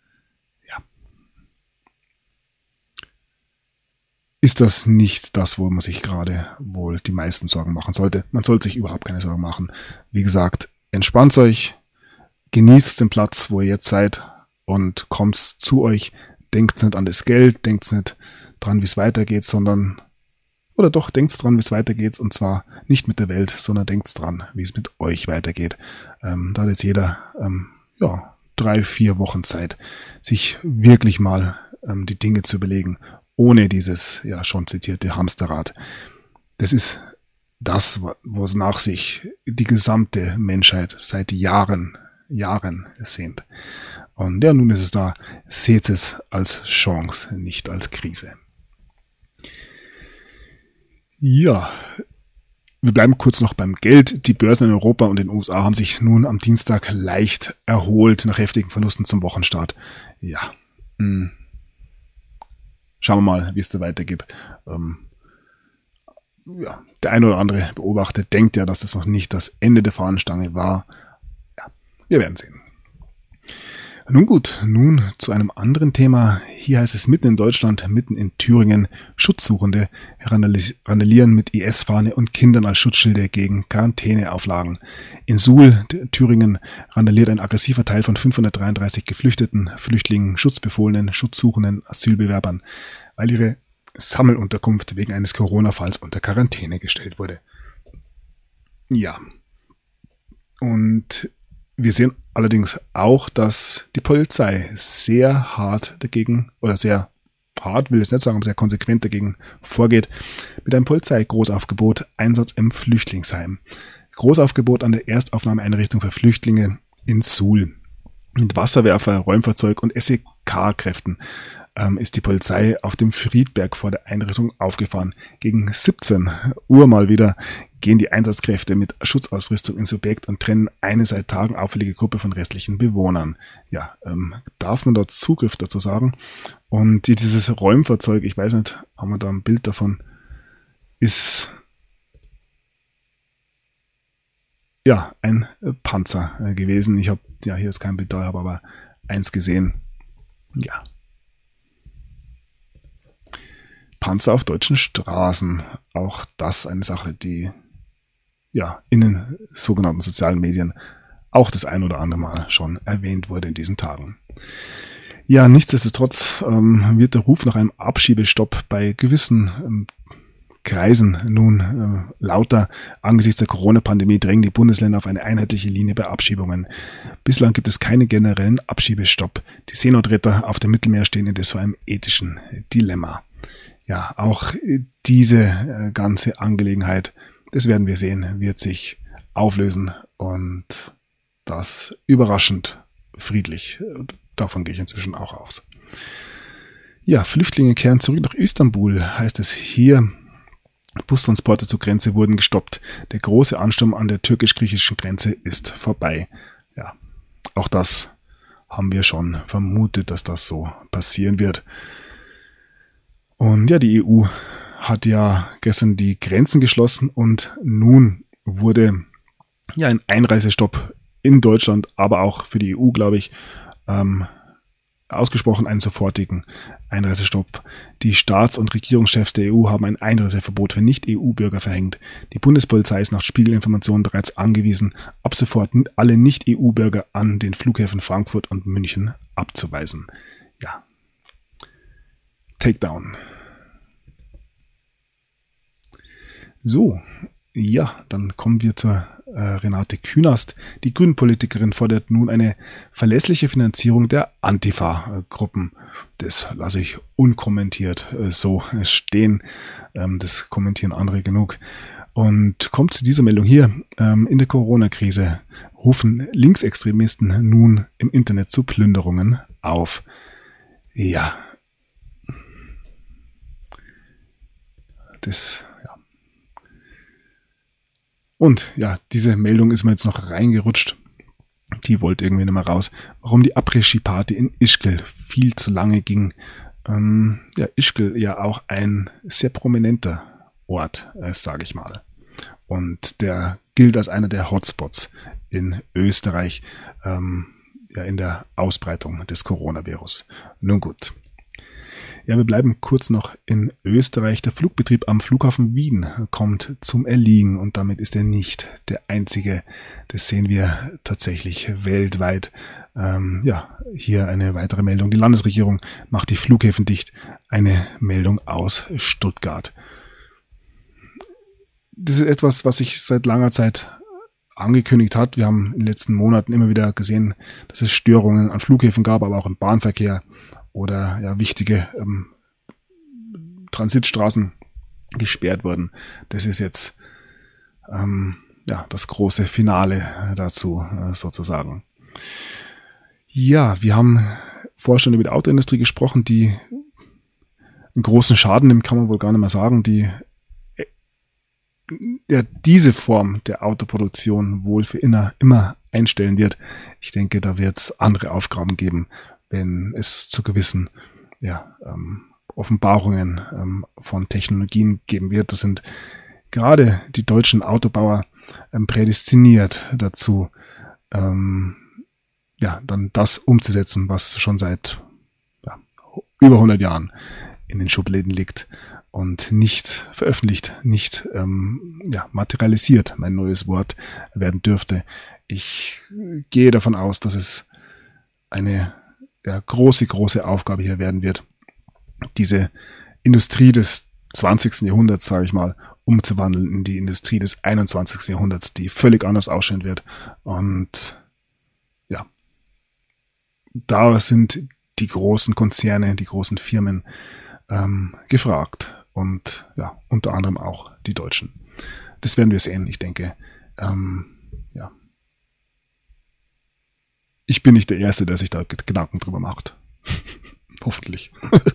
ist das nicht das, wo man sich gerade wohl die meisten Sorgen machen sollte. Man sollte sich überhaupt keine Sorgen machen. Wie gesagt, entspannt euch, genießt den Platz, wo ihr jetzt seid und kommt zu euch. Denkt nicht an das Geld, denkt nicht dran, wie es weitergeht, denkt dran, wie es weitergeht, und zwar nicht mit der Welt, sondern denkt dran, wie es mit euch weitergeht. Da hat jetzt jeder 3-4 Wochen Zeit, sich wirklich mal die Dinge zu überlegen, ohne dieses schon zitierte Hamsterrad. Das ist das, wonach sich die gesamte Menschheit seit Jahren sehnt. Und nun ist es da. Seht es als Chance, nicht als Krise. Ja, wir bleiben kurz noch beim Geld. Die Börsen in Europa und den USA haben sich nun am Dienstag leicht erholt nach heftigen Verlusten zum Wochenstart. Ja, schauen wir mal, wie es da weitergeht. Der eine oder andere Beobachter denkt ja, dass das noch nicht das Ende der Fahnenstange war. Ja, wir werden sehen. Nun gut, nun zu einem anderen Thema. Hier heißt es mitten in Deutschland, mitten in Thüringen, Schutzsuchende randalieren mit IS-Fahne und Kindern als Schutzschilde gegen Quarantäneauflagen. In Suhl, Thüringen, randaliert ein aggressiver Teil von 533 Geflüchteten, Flüchtlingen, Schutzbefohlenen, Schutzsuchenden, Asylbewerbern, weil ihre Sammelunterkunft wegen eines Corona-Falls unter Quarantäne gestellt wurde. Ja. Und wir sehen allerdings auch, dass die Polizei sehr hart dagegen, oder sehr hart, will ich nicht sagen, sehr konsequent dagegen vorgeht, mit einem Polizeigroßaufgebot, Einsatz im Flüchtlingsheim. Großaufgebot an der Erstaufnahmeeinrichtung für Flüchtlinge in Suhl. Mit Wasserwerfer, Räumfahrzeug und SEK-Kräften ist die Polizei auf dem Friedberg vor der Einrichtung aufgefahren. Gegen 17 Uhr mal wieder gehen die Einsatzkräfte mit Schutzausrüstung ins Objekt und trennen eine seit Tagen auffällige Gruppe von restlichen Bewohnern. Ja, darf man dort Zugriff dazu sagen? Und dieses Räumfahrzeug, ich weiß nicht, haben wir da ein Bild davon, ist ja ein Panzer gewesen. Ich habe hier ist kein Bild da, habe aber eins gesehen. Ja. Panzer auf deutschen Straßen. Auch das eine Sache, die in den sogenannten sozialen Medien auch das ein oder andere Mal schon erwähnt wurde in diesen Tagen. Ja, nichtsdestotrotz wird der Ruf nach einem Abschiebestopp bei gewissen Kreisen nun lauter. Angesichts der Corona-Pandemie drängen die Bundesländer auf eine einheitliche Linie bei Abschiebungen. Bislang gibt es keinen generellen Abschiebestopp. Die Seenotretter auf dem Mittelmeer stehen indes vor einem ethischen Dilemma. Ja, auch diese ganze Angelegenheit, das werden wir sehen, wird sich auflösen und das überraschend friedlich. Davon gehe ich inzwischen auch aus. Ja, Flüchtlinge kehren zurück nach Istanbul, heißt es hier. Bustransporte zur Grenze wurden gestoppt. Der große Ansturm an der türkisch-griechischen Grenze ist vorbei. Ja, auch das haben wir schon vermutet, dass das so passieren wird. Und ja, die EU hat ja gestern die Grenzen geschlossen und nun wurde ein Einreisestopp in Deutschland, aber auch für die EU, glaube ich, ausgesprochen, einen sofortigen Einreisestopp. Die Staats- und Regierungschefs der EU haben ein Einreiseverbot für Nicht-EU-Bürger verhängt. Die Bundespolizei ist nach Spiegelinformationen bereits angewiesen, ab sofort alle Nicht-EU-Bürger an den Flughäfen Frankfurt und München abzuweisen. Ja. Takedown. So, ja, dann kommen wir zur Renate Künast. Die Grünen-Politikerin fordert nun eine verlässliche Finanzierung der Antifa-Gruppen. Das lasse ich unkommentiert so stehen. Das kommentieren andere genug. Und kommt zu dieser Meldung hier. In der Corona-Krise rufen Linksextremisten nun im Internet zu Plünderungen auf. Ja. Und ja, diese Meldung ist mir jetzt noch reingerutscht. Die wollte irgendwie nicht mehr raus. Warum die Après-Ski-Party in Ischgl viel zu lange ging. Ischgl ja auch ein sehr prominenter Ort, sage ich mal. Und der gilt als einer der Hotspots in Österreich, in der Ausbreitung des Coronavirus. Nun gut. Ja, wir bleiben kurz noch in Österreich. Der Flugbetrieb am Flughafen Wien kommt zum Erliegen und damit ist er nicht der einzige. Das sehen wir tatsächlich weltweit. Hier eine weitere Meldung. Die Landesregierung macht die Flughäfen dicht. Eine Meldung aus Stuttgart. Das ist etwas, was sich seit langer Zeit angekündigt hat. Wir haben in den letzten Monaten immer wieder gesehen, dass es Störungen an Flughäfen gab, aber auch im Bahnverkehr oder wichtige Transitstraßen gesperrt wurden. Das ist jetzt das große Finale dazu sozusagen. Ja, wir haben vorher schon über die Autoindustrie gesprochen, die einen großen Schaden nimmt, kann man wohl gar nicht mehr sagen, die diese Form der Autoproduktion wohl für immer einstellen wird. Ich denke, da wird es andere Aufgaben geben, wenn es zu gewissen Offenbarungen von Technologien geben wird. Das sind gerade die deutschen Autobauer prädestiniert dazu, dann das umzusetzen, was schon seit über 100 Jahren in den Schubläden liegt und nicht veröffentlicht, nicht materialisiert, mein neues Wort, werden dürfte. Ich gehe davon aus, dass es eine große Aufgabe hier werden wird, diese Industrie des 20. Jahrhunderts, sage ich mal, umzuwandeln in die Industrie des 21. Jahrhunderts, die völlig anders aussehen wird. Und da sind die großen Konzerne, die großen Firmen gefragt. Und unter anderem auch die Deutschen. Das werden wir sehen, ich denke. Ich bin nicht der Erste, der sich da Gedanken drüber macht. Hoffentlich.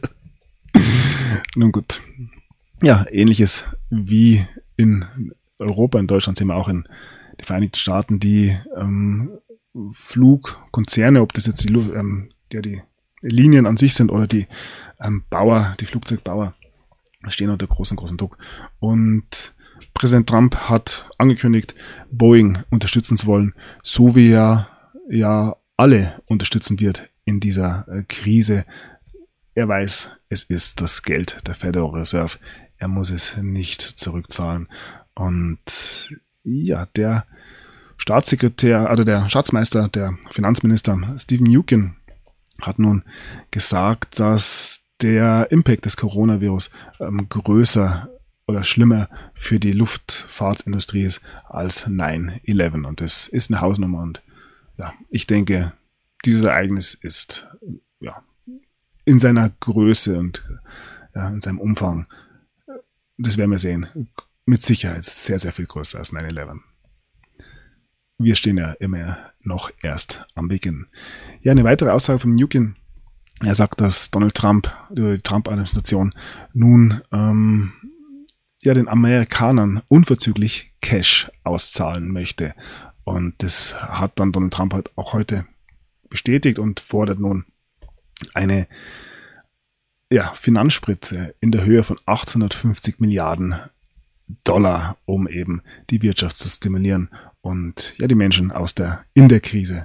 Nun gut. Ja, ähnliches wie in Europa, in Deutschland sehen wir auch in den Vereinigten Staaten die Flugkonzerne, ob das jetzt die Linien an sich sind oder die die Flugzeugbauer, stehen unter großen Druck. Und Präsident Trump hat angekündigt, Boeing unterstützen zu wollen, so wie er alle unterstützen wird in dieser Krise. Er weiß, es ist das Geld der Federal Reserve. Er muss es nicht zurückzahlen. Und der Staatssekretär, also der Schatzmeister, der Finanzminister Steve Mnuchin hat nun gesagt, dass der Impact des Coronavirus größer oder schlimmer für die Luftfahrtindustrie ist als 9/11. Und das ist eine Hausnummer. Und ich denke, dieses Ereignis ist in seiner Größe und in seinem Umfang, das werden wir sehen, mit Sicherheit sehr, sehr viel größer als 9/11. Wir stehen ja immer noch erst am Beginn. Ja, eine weitere Aussage von Mnuchin. Er sagt, dass Donald Trump, die Trump-Administration, nun den Amerikanern unverzüglich Cash auszahlen möchte. Und das hat dann Donald Trump auch heute bestätigt und fordert nun eine Finanzspritze in der Höhe von 850 Milliarden $, um eben die Wirtschaft zu stimulieren und die Menschen in der Krise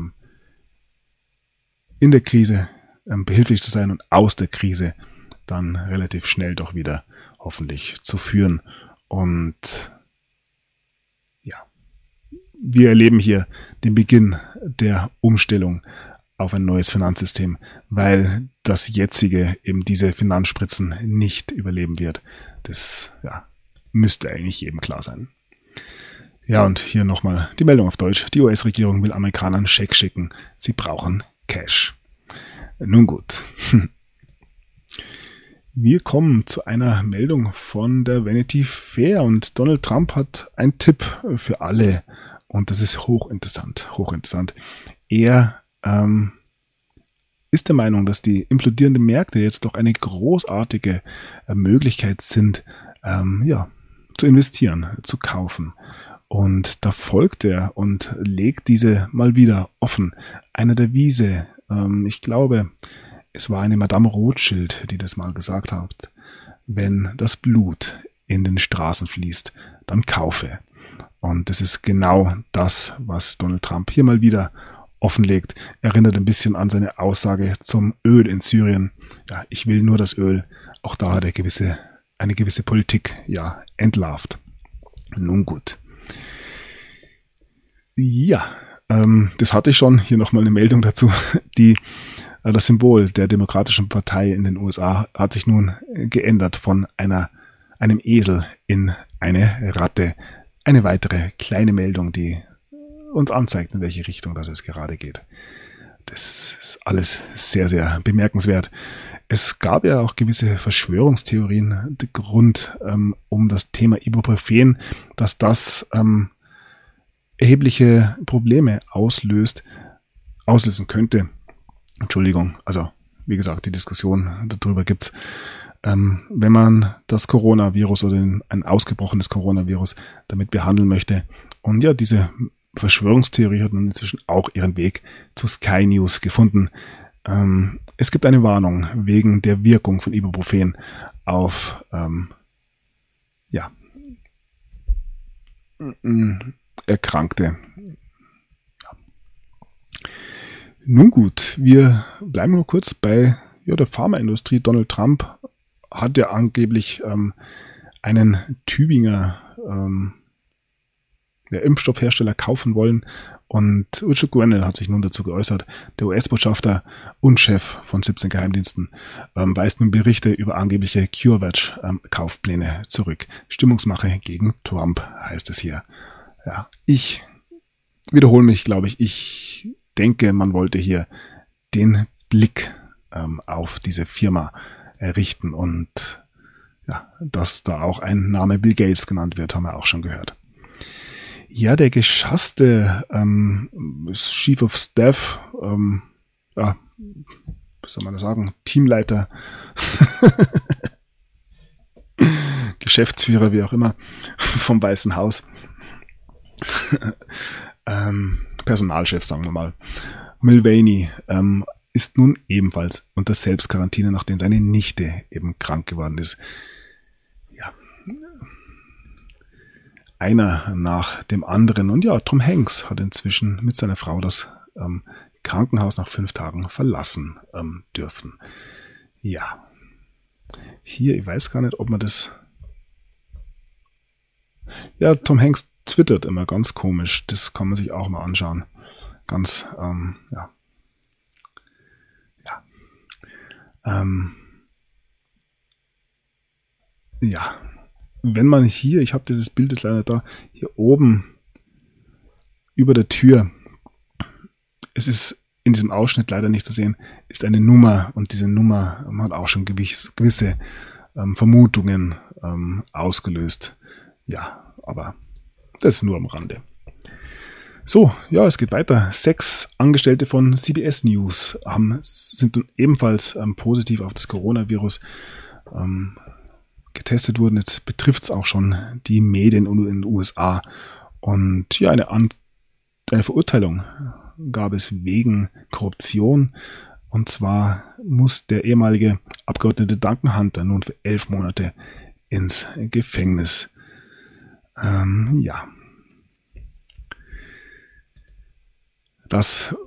behilflich zu sein und aus der Krise dann relativ schnell doch wieder hoffentlich zu führen. Und wir erleben hier den Beginn der Umstellung auf ein neues Finanzsystem, weil das jetzige eben diese Finanzspritzen nicht überleben wird. Das müsste eigentlich jedem klar sein. Ja, und hier nochmal die Meldung auf Deutsch. Die US-Regierung will Amerikanern Scheck schicken. Sie brauchen Cash. Nun gut. Wir kommen zu einer Meldung von der Vanity Fair und Donald Trump hat einen Tipp für alle und das ist hochinteressant. Er ist der Meinung, dass die implodierenden Märkte jetzt doch eine großartige Möglichkeit sind, zu investieren, zu kaufen. Und da folgt er und legt diese mal wieder offen. Eine Devise, ich glaube, es war eine Madame Rothschild, die das mal gesagt hat. Wenn das Blut in den Straßen fließt, dann kaufe. Und das ist genau das, was Donald Trump hier mal wieder offenlegt. Erinnert ein bisschen an seine Aussage zum Öl in Syrien. Ja, ich will nur das Öl. Auch da hat er eine gewisse Politik, ja, entlarvt. Nun gut. Ja, das hatte ich schon. Hier nochmal eine Meldung dazu. Das Symbol der Demokratischen Partei in den USA hat sich nun geändert von einem Esel in eine Ratte. Eine weitere kleine Meldung, die uns anzeigt, in welche Richtung das es gerade geht. Das ist alles sehr, sehr bemerkenswert. Es gab ja auch gewisse Verschwörungstheorien rund um das Thema Ibuprofen, dass das erhebliche Probleme auslösen könnte. Entschuldigung, also wie gesagt, die Diskussion darüber gibt's. Wenn man das Coronavirus oder ein ausgebrochenes Coronavirus damit behandeln möchte. Und ja, diese Verschwörungstheorie hat nun inzwischen auch ihren Weg zu Sky News gefunden. Es gibt eine Warnung wegen der Wirkung von Ibuprofen auf Erkrankte. Nun gut, wir bleiben nur kurz bei der Pharmaindustrie. Donald Trump hat ja angeblich einen Tübinger Impfstoffhersteller kaufen wollen, und Richard Grenell hat sich nun dazu geäußert. Der US-Botschafter und Chef von 17 Geheimdiensten weist nun Berichte über angebliche CureVac-Kaufpläne zurück. Stimmungsmache gegen Trump, heißt es hier. Ja, ich wiederhole mich, glaube ich. Ich denke, man wollte hier den Blick auf diese Firma richten, und ja, dass da auch ein Name Bill Gates genannt wird, haben wir auch schon gehört. Ja, der geschasste Chief of Staff, was soll man da sagen, Teamleiter, Geschäftsführer, wie auch immer, vom Weißen Haus, Personalchef, sagen wir mal, Mulvaney, ist nun ebenfalls unter Selbstquarantäne, nachdem seine Nichte eben krank geworden ist. Ja, einer nach dem anderen. Und ja, Tom Hanks hat inzwischen mit seiner Frau das Krankenhaus nach 5 Tagen verlassen dürfen. Ja, hier, ich weiß gar nicht, ob man das... Ja, Tom Hanks twittert immer ganz komisch. Das kann man sich auch mal anschauen. Ganz, wenn man hier, ich habe dieses Bild jetzt leider da, hier oben über der Tür, es ist in diesem Ausschnitt leider nicht zu sehen, ist eine Nummer, und diese Nummer hat auch schon gewisse Vermutungen ausgelöst. Ja, aber das ist nur am Rande. So, ja, es geht weiter. 6 Angestellte von CBS News sind nun ebenfalls positiv auf das Coronavirus getestet worden. Jetzt betrifft es auch schon die Medien in den USA. Und ja, eine Verurteilung gab es wegen Korruption. Und zwar muss der ehemalige Abgeordnete Duncan Hunter nun für 11 Monate ins Gefängnis. Das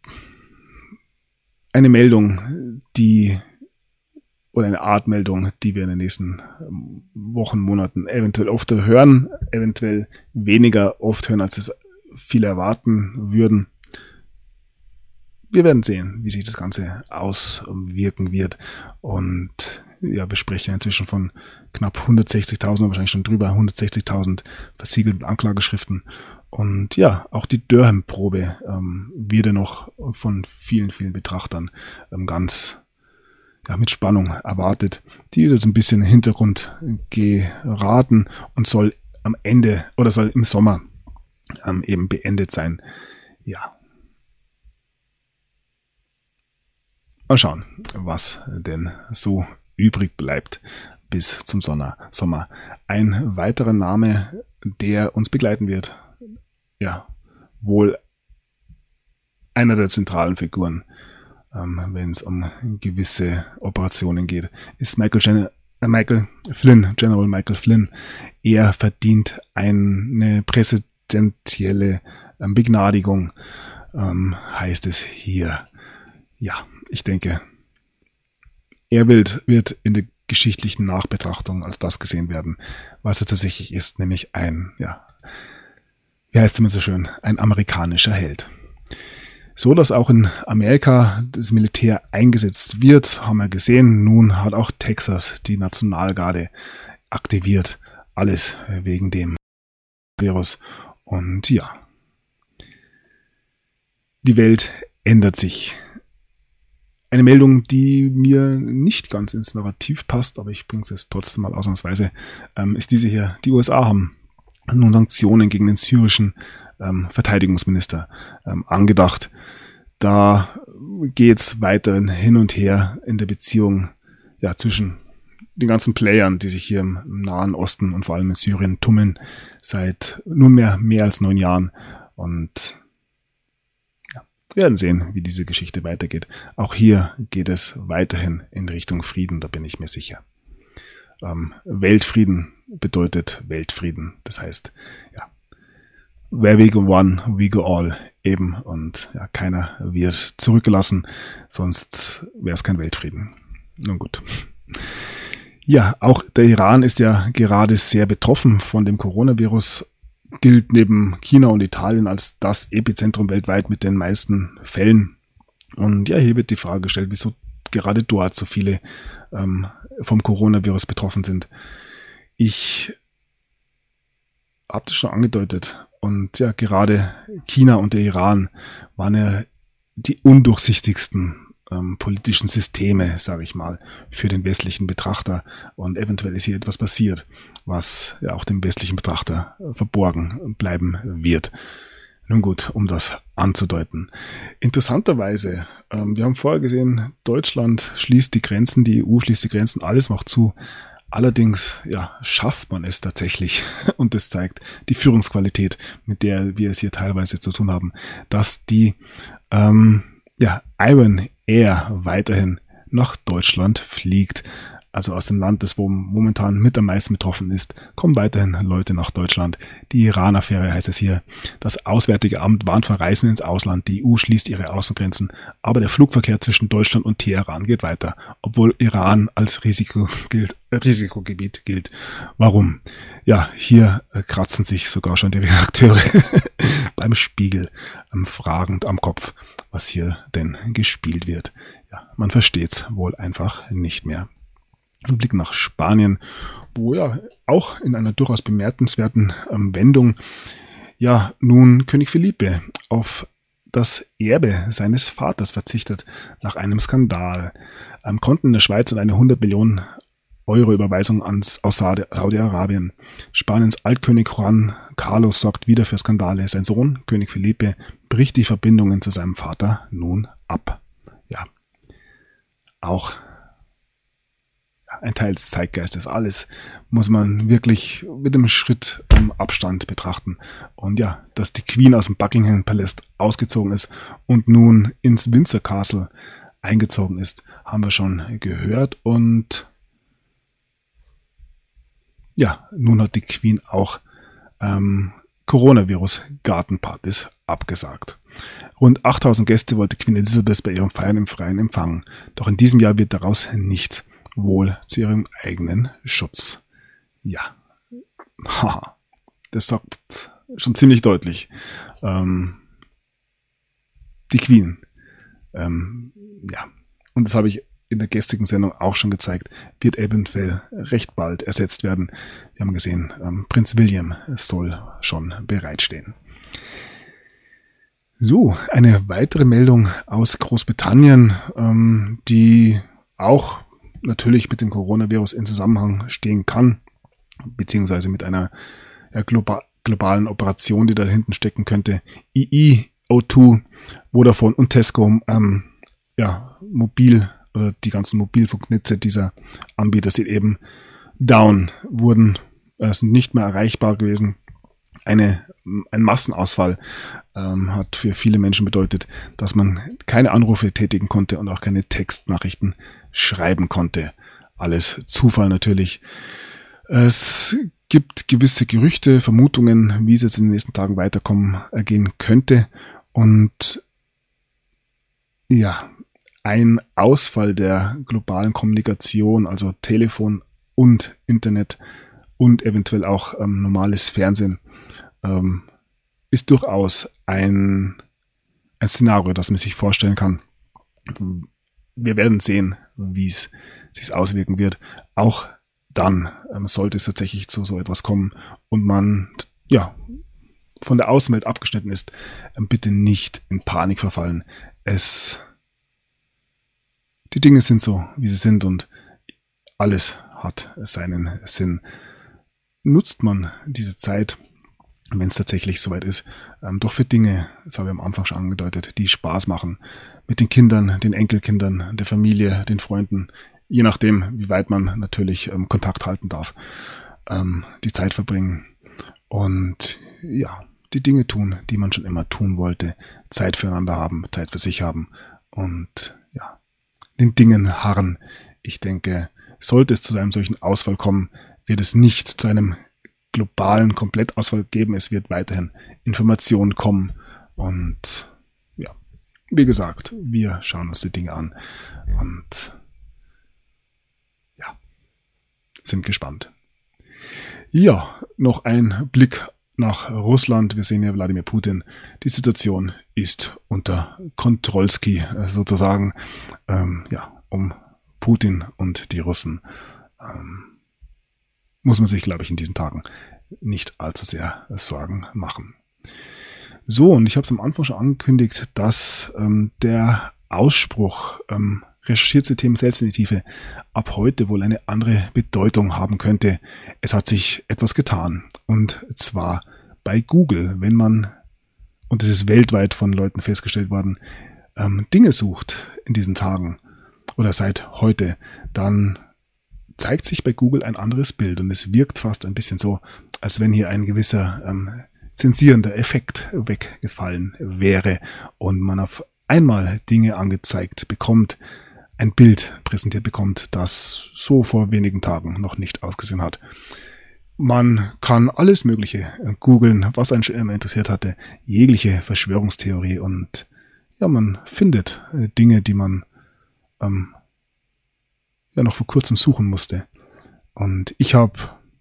eine Meldung, oder eine Art Meldung, die wir in den nächsten Wochen, Monaten eventuell oft hören, eventuell weniger oft hören, als es viele erwarten würden. Wir werden sehen, wie sich das Ganze auswirken wird. Und ja, wir sprechen inzwischen von knapp 160.000, wahrscheinlich schon drüber, 160.000 versiegelten Anklageschriften. Und ja, auch die Durham-Probe wird ja noch von vielen, vielen Betrachtern ganz mit Spannung erwartet. Die ist jetzt ein bisschen in den Hintergrund geraten und soll am Ende oder soll im Sommer eben beendet sein. Ja. Mal schauen, was denn so übrig bleibt bis zum Sommer. Ein weiterer Name, der uns begleiten wird, ja, wohl einer der zentralen Figuren, wenn es um gewisse Operationen geht, ist General Michael Flynn. Er verdient eine präsidentielle Begnadigung. heißt es hier. Ja, ich denke, er wird in der geschichtlichen Nachbetrachtung als das gesehen werden, was er tatsächlich ist, nämlich ein, ja, wie heißt es immer so schön, ein amerikanischer Held. So, dass auch in Amerika das Militär eingesetzt wird, haben wir gesehen. Nun hat auch Texas die Nationalgarde aktiviert. Alles wegen dem Virus. Und ja, die Welt ändert sich. Eine Meldung, die mir nicht ganz ins Narrativ passt, aber ich bringe es jetzt trotzdem mal ausnahmsweise, ist diese hier. Die USA haben nun Sanktionen gegen den syrischen Verteidigungsminister angedacht. Da geht's weiterhin hin und her in der Beziehung ja zwischen den ganzen Playern, die sich hier im Nahen Osten und vor allem in Syrien tummeln, seit nunmehr mehr als 9 Jahren. Und ja, wir werden sehen, wie diese Geschichte weitergeht. Auch hier geht es weiterhin in Richtung Frieden, da bin ich mir sicher. Weltfrieden bedeutet Weltfrieden. Das heißt, ja, where we go one, we go all eben. Und ja, keiner wird zurückgelassen, sonst wäre es kein Weltfrieden. Nun gut. Ja, auch der Iran ist ja gerade sehr betroffen von dem Coronavirus, gilt neben China und Italien als das Epizentrum weltweit mit den meisten Fällen. Und ja, hier wird die Frage gestellt, wieso gerade dort so viele vom Coronavirus betroffen sind. Ich habe das schon angedeutet. Und ja, gerade China und der Iran waren ja die undurchsichtigsten politischen Systeme, sage ich mal, für den westlichen Betrachter. Und eventuell ist hier etwas passiert, was ja auch dem westlichen Betrachter verborgen bleiben wird. Nun gut, um das anzudeuten. Interessanterweise, wir haben vorher gesehen, Deutschland schließt die Grenzen, die EU schließt die Grenzen, alles macht zu. Allerdings, ja, schafft man es tatsächlich, und das zeigt die Führungsqualität, mit der wir es hier teilweise zu tun haben, dass die Iron Air weiterhin nach Deutschland fliegt. Also aus dem Land, das wo momentan mit am meisten betroffen ist, kommen weiterhin Leute nach Deutschland. Die Iran-Affäre heißt es hier. Das Auswärtige Amt warnt vor Reisen ins Ausland. Die EU schließt ihre Außengrenzen. Aber der Flugverkehr zwischen Deutschland und Teheran geht weiter, obwohl Iran als Risikogebiet gilt. Warum? Ja, hier kratzen sich sogar schon die Redakteure beim Spiegel fragend am Kopf, was hier denn gespielt wird. Ja, man versteht's wohl einfach nicht mehr. Wir blicken nach Spanien, wo ja auch in einer durchaus bemerkenswerten Wendung ja nun König Felipe auf das Erbe seines Vaters verzichtet nach einem Skandal. Konten in der Schweiz und eine 100 Millionen Euro Überweisung aus Saudi-Arabien. Spaniens Altkönig Juan Carlos sorgt wieder für Skandale. Sein Sohn, König Felipe, bricht die Verbindungen zu seinem Vater nun ab. Ja, auch ein Teil des Zeitgeistes. Alles muss man wirklich mit einem Schritt Abstand betrachten. Und ja, dass die Queen aus dem Buckingham Palast ausgezogen ist und nun ins Windsor Castle eingezogen ist, haben wir schon gehört. Und ja, nun hat die Queen auch Coronavirus-Gartenpartys abgesagt. Rund 8000 Gäste wollte Queen Elizabeth bei ihrem Feiern im Freien empfangen. Doch in diesem Jahr wird daraus nichts. Wohl zu ihrem eigenen Schutz. Ja, das sagt schon ziemlich deutlich. Die Queen, ja, und das habe ich in der gestrigen Sendung auch schon gezeigt, wird eventuell recht bald ersetzt werden. Wir haben gesehen, Prinz William soll schon bereitstehen. So, eine weitere Meldung aus Großbritannien, die auch natürlich mit dem Coronavirus in Zusammenhang stehen kann, beziehungsweise mit einer globalen Operation, die da hinten stecken könnte. EE, O2, Vodafone und Tesco, die ganzen Mobilfunknetze dieser Anbieter sind eben down, sind nicht mehr erreichbar gewesen. Ein Massenausfall hat für viele Menschen bedeutet, dass man keine Anrufe tätigen konnte und auch keine Textnachrichten schreiben konnte. Alles Zufall natürlich. Es gibt gewisse Gerüchte, Vermutungen, wie es jetzt in den nächsten Tagen gehen könnte. Und ja, ein Ausfall der globalen Kommunikation, also Telefon und Internet und eventuell auch normales Fernsehen, ist durchaus ein Szenario, das man sich vorstellen kann. Wir werden sehen, wie es sich auswirken wird. Auch dann sollte es tatsächlich zu so etwas kommen und man ja von der Außenwelt abgeschnitten ist, bitte nicht in Panik verfallen. Die Dinge sind so, wie sie sind und alles hat seinen Sinn. Nutzt man diese Zeit, wenn es tatsächlich soweit ist, doch für Dinge, das habe ich am Anfang schon angedeutet, die Spaß machen. Mit den Kindern, den Enkelkindern, der Familie, den Freunden, je nachdem, wie weit man natürlich Kontakt halten darf, die Zeit verbringen und ja, die Dinge tun, die man schon immer tun wollte, Zeit füreinander haben, Zeit für sich haben und ja, den Dingen harren. Ich denke, sollte es zu einem solchen Ausfall kommen, wird es nicht zu einem globalen Komplettausfall geben. Es wird weiterhin Informationen kommen und ja, wie gesagt, wir schauen uns die Dinge an und ja, sind gespannt. Ja, noch ein Blick nach Russland. Wir sehen ja Wladimir Putin. Die Situation ist unter Kontrollski sozusagen, um Putin und die Russen muss man sich, glaube ich, in diesen Tagen nicht allzu sehr Sorgen machen. So, und ich habe es am Anfang schon angekündigt, dass der Ausspruch recherchierte Themen Selbstinitiative ab heute wohl eine andere Bedeutung haben könnte. Es hat sich etwas getan. Und zwar bei Google, wenn man, und es ist weltweit von Leuten festgestellt worden, Dinge sucht in diesen Tagen oder seit heute, dann zeigt sich bei Google ein anderes Bild und es wirkt fast ein bisschen so, als wenn hier ein gewisser zensierender Effekt weggefallen wäre und man auf einmal Dinge angezeigt bekommt, ein Bild präsentiert bekommt, das so vor wenigen Tagen noch nicht ausgesehen hat. Man kann alles Mögliche googeln, was einen schon immer interessiert hatte, jegliche Verschwörungstheorie und ja, man findet Dinge, die man noch vor kurzem suchen musste. Und ich habe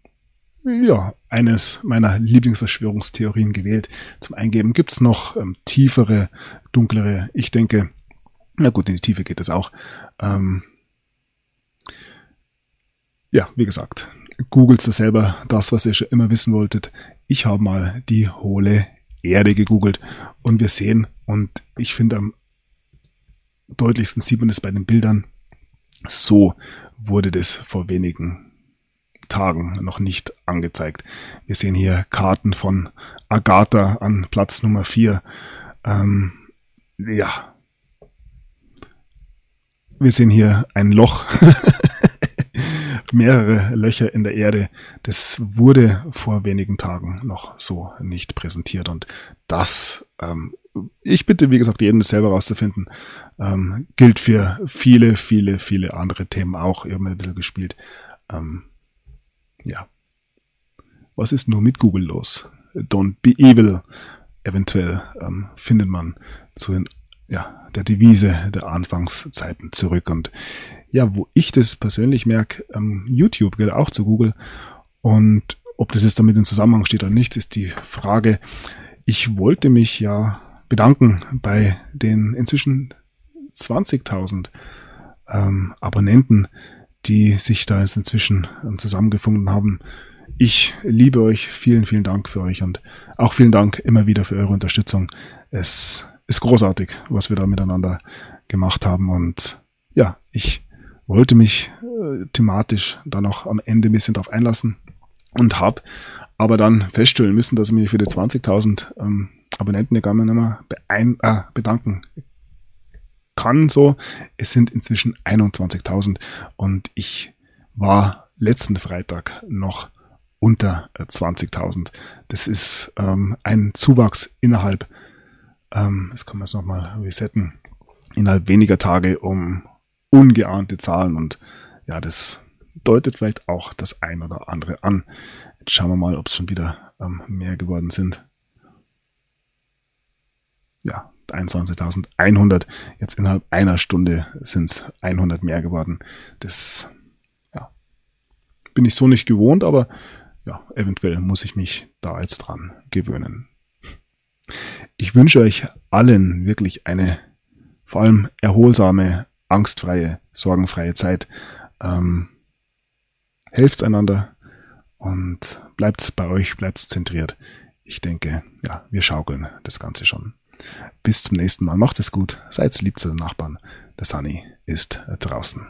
eines meiner Lieblingsverschwörungstheorien gewählt. Zum Eingeben gibt's noch tiefere, dunklere. Ich denke, na gut, in die Tiefe geht es auch. Wie gesagt, googelt das selber, das, was ihr schon immer wissen wolltet. Ich habe mal die hohle Erde gegoogelt und wir sehen, und ich finde am deutlichsten sieht man es bei den Bildern, so wurde das vor wenigen Tagen noch nicht angezeigt. Wir sehen hier Karten von Agatha an Platz Nummer 4. Wir sehen hier ein Loch, mehrere Löcher in der Erde. Das wurde vor wenigen Tagen noch so nicht präsentiert und das, ich bitte, wie gesagt, jeden das selber rauszufinden, gilt für viele, viele, viele andere Themen auch. Ich habe mal ein bisschen gespielt. Was ist nur mit Google los? Don't be evil. Eventuell findet man zu der Devise der Anfangszeiten zurück. Und ja, wo ich das persönlich merke, YouTube gehört auch zu Google. Und ob das jetzt damit in Zusammenhang steht oder nicht, ist die Frage. Ich wollte mich ja bedanken bei den inzwischen 20.000 Abonnenten, die sich da jetzt inzwischen zusammengefunden haben. Ich liebe euch. Vielen, vielen Dank für euch und auch vielen Dank immer wieder für eure Unterstützung. Es ist großartig, was wir da miteinander gemacht haben und ja, ich wollte mich thematisch da noch am Ende ein bisschen drauf einlassen und habe aber dann feststellen müssen, dass ich mich für die 20.000 Abonnenten gar nicht mehr bedanken kann. So, es sind inzwischen 21.000 und ich war letzten Freitag noch unter 20.000. Das ist ein Zuwachs innerhalb, das kann man jetzt nochmal resetten, innerhalb weniger Tage um ungeahnte Zahlen und ja, das deutet vielleicht auch das ein oder andere an. Jetzt schauen wir mal, ob es schon wieder mehr geworden sind. Ja, 21.100. Jetzt innerhalb einer Stunde sind es 100 mehr geworden. Das bin ich so nicht gewohnt, aber ja, eventuell muss ich mich da jetzt dran gewöhnen. Ich wünsche euch allen wirklich eine vor allem erholsame, angstfreie, sorgenfreie Zeit. Helft einander und bleibt bei euch, bleibt zentriert. Ich denke, ja, wir schaukeln das Ganze schon. Bis zum nächsten Mal. Macht es gut. Seid lieb zu den Nachbarn. Der Sunny ist draußen.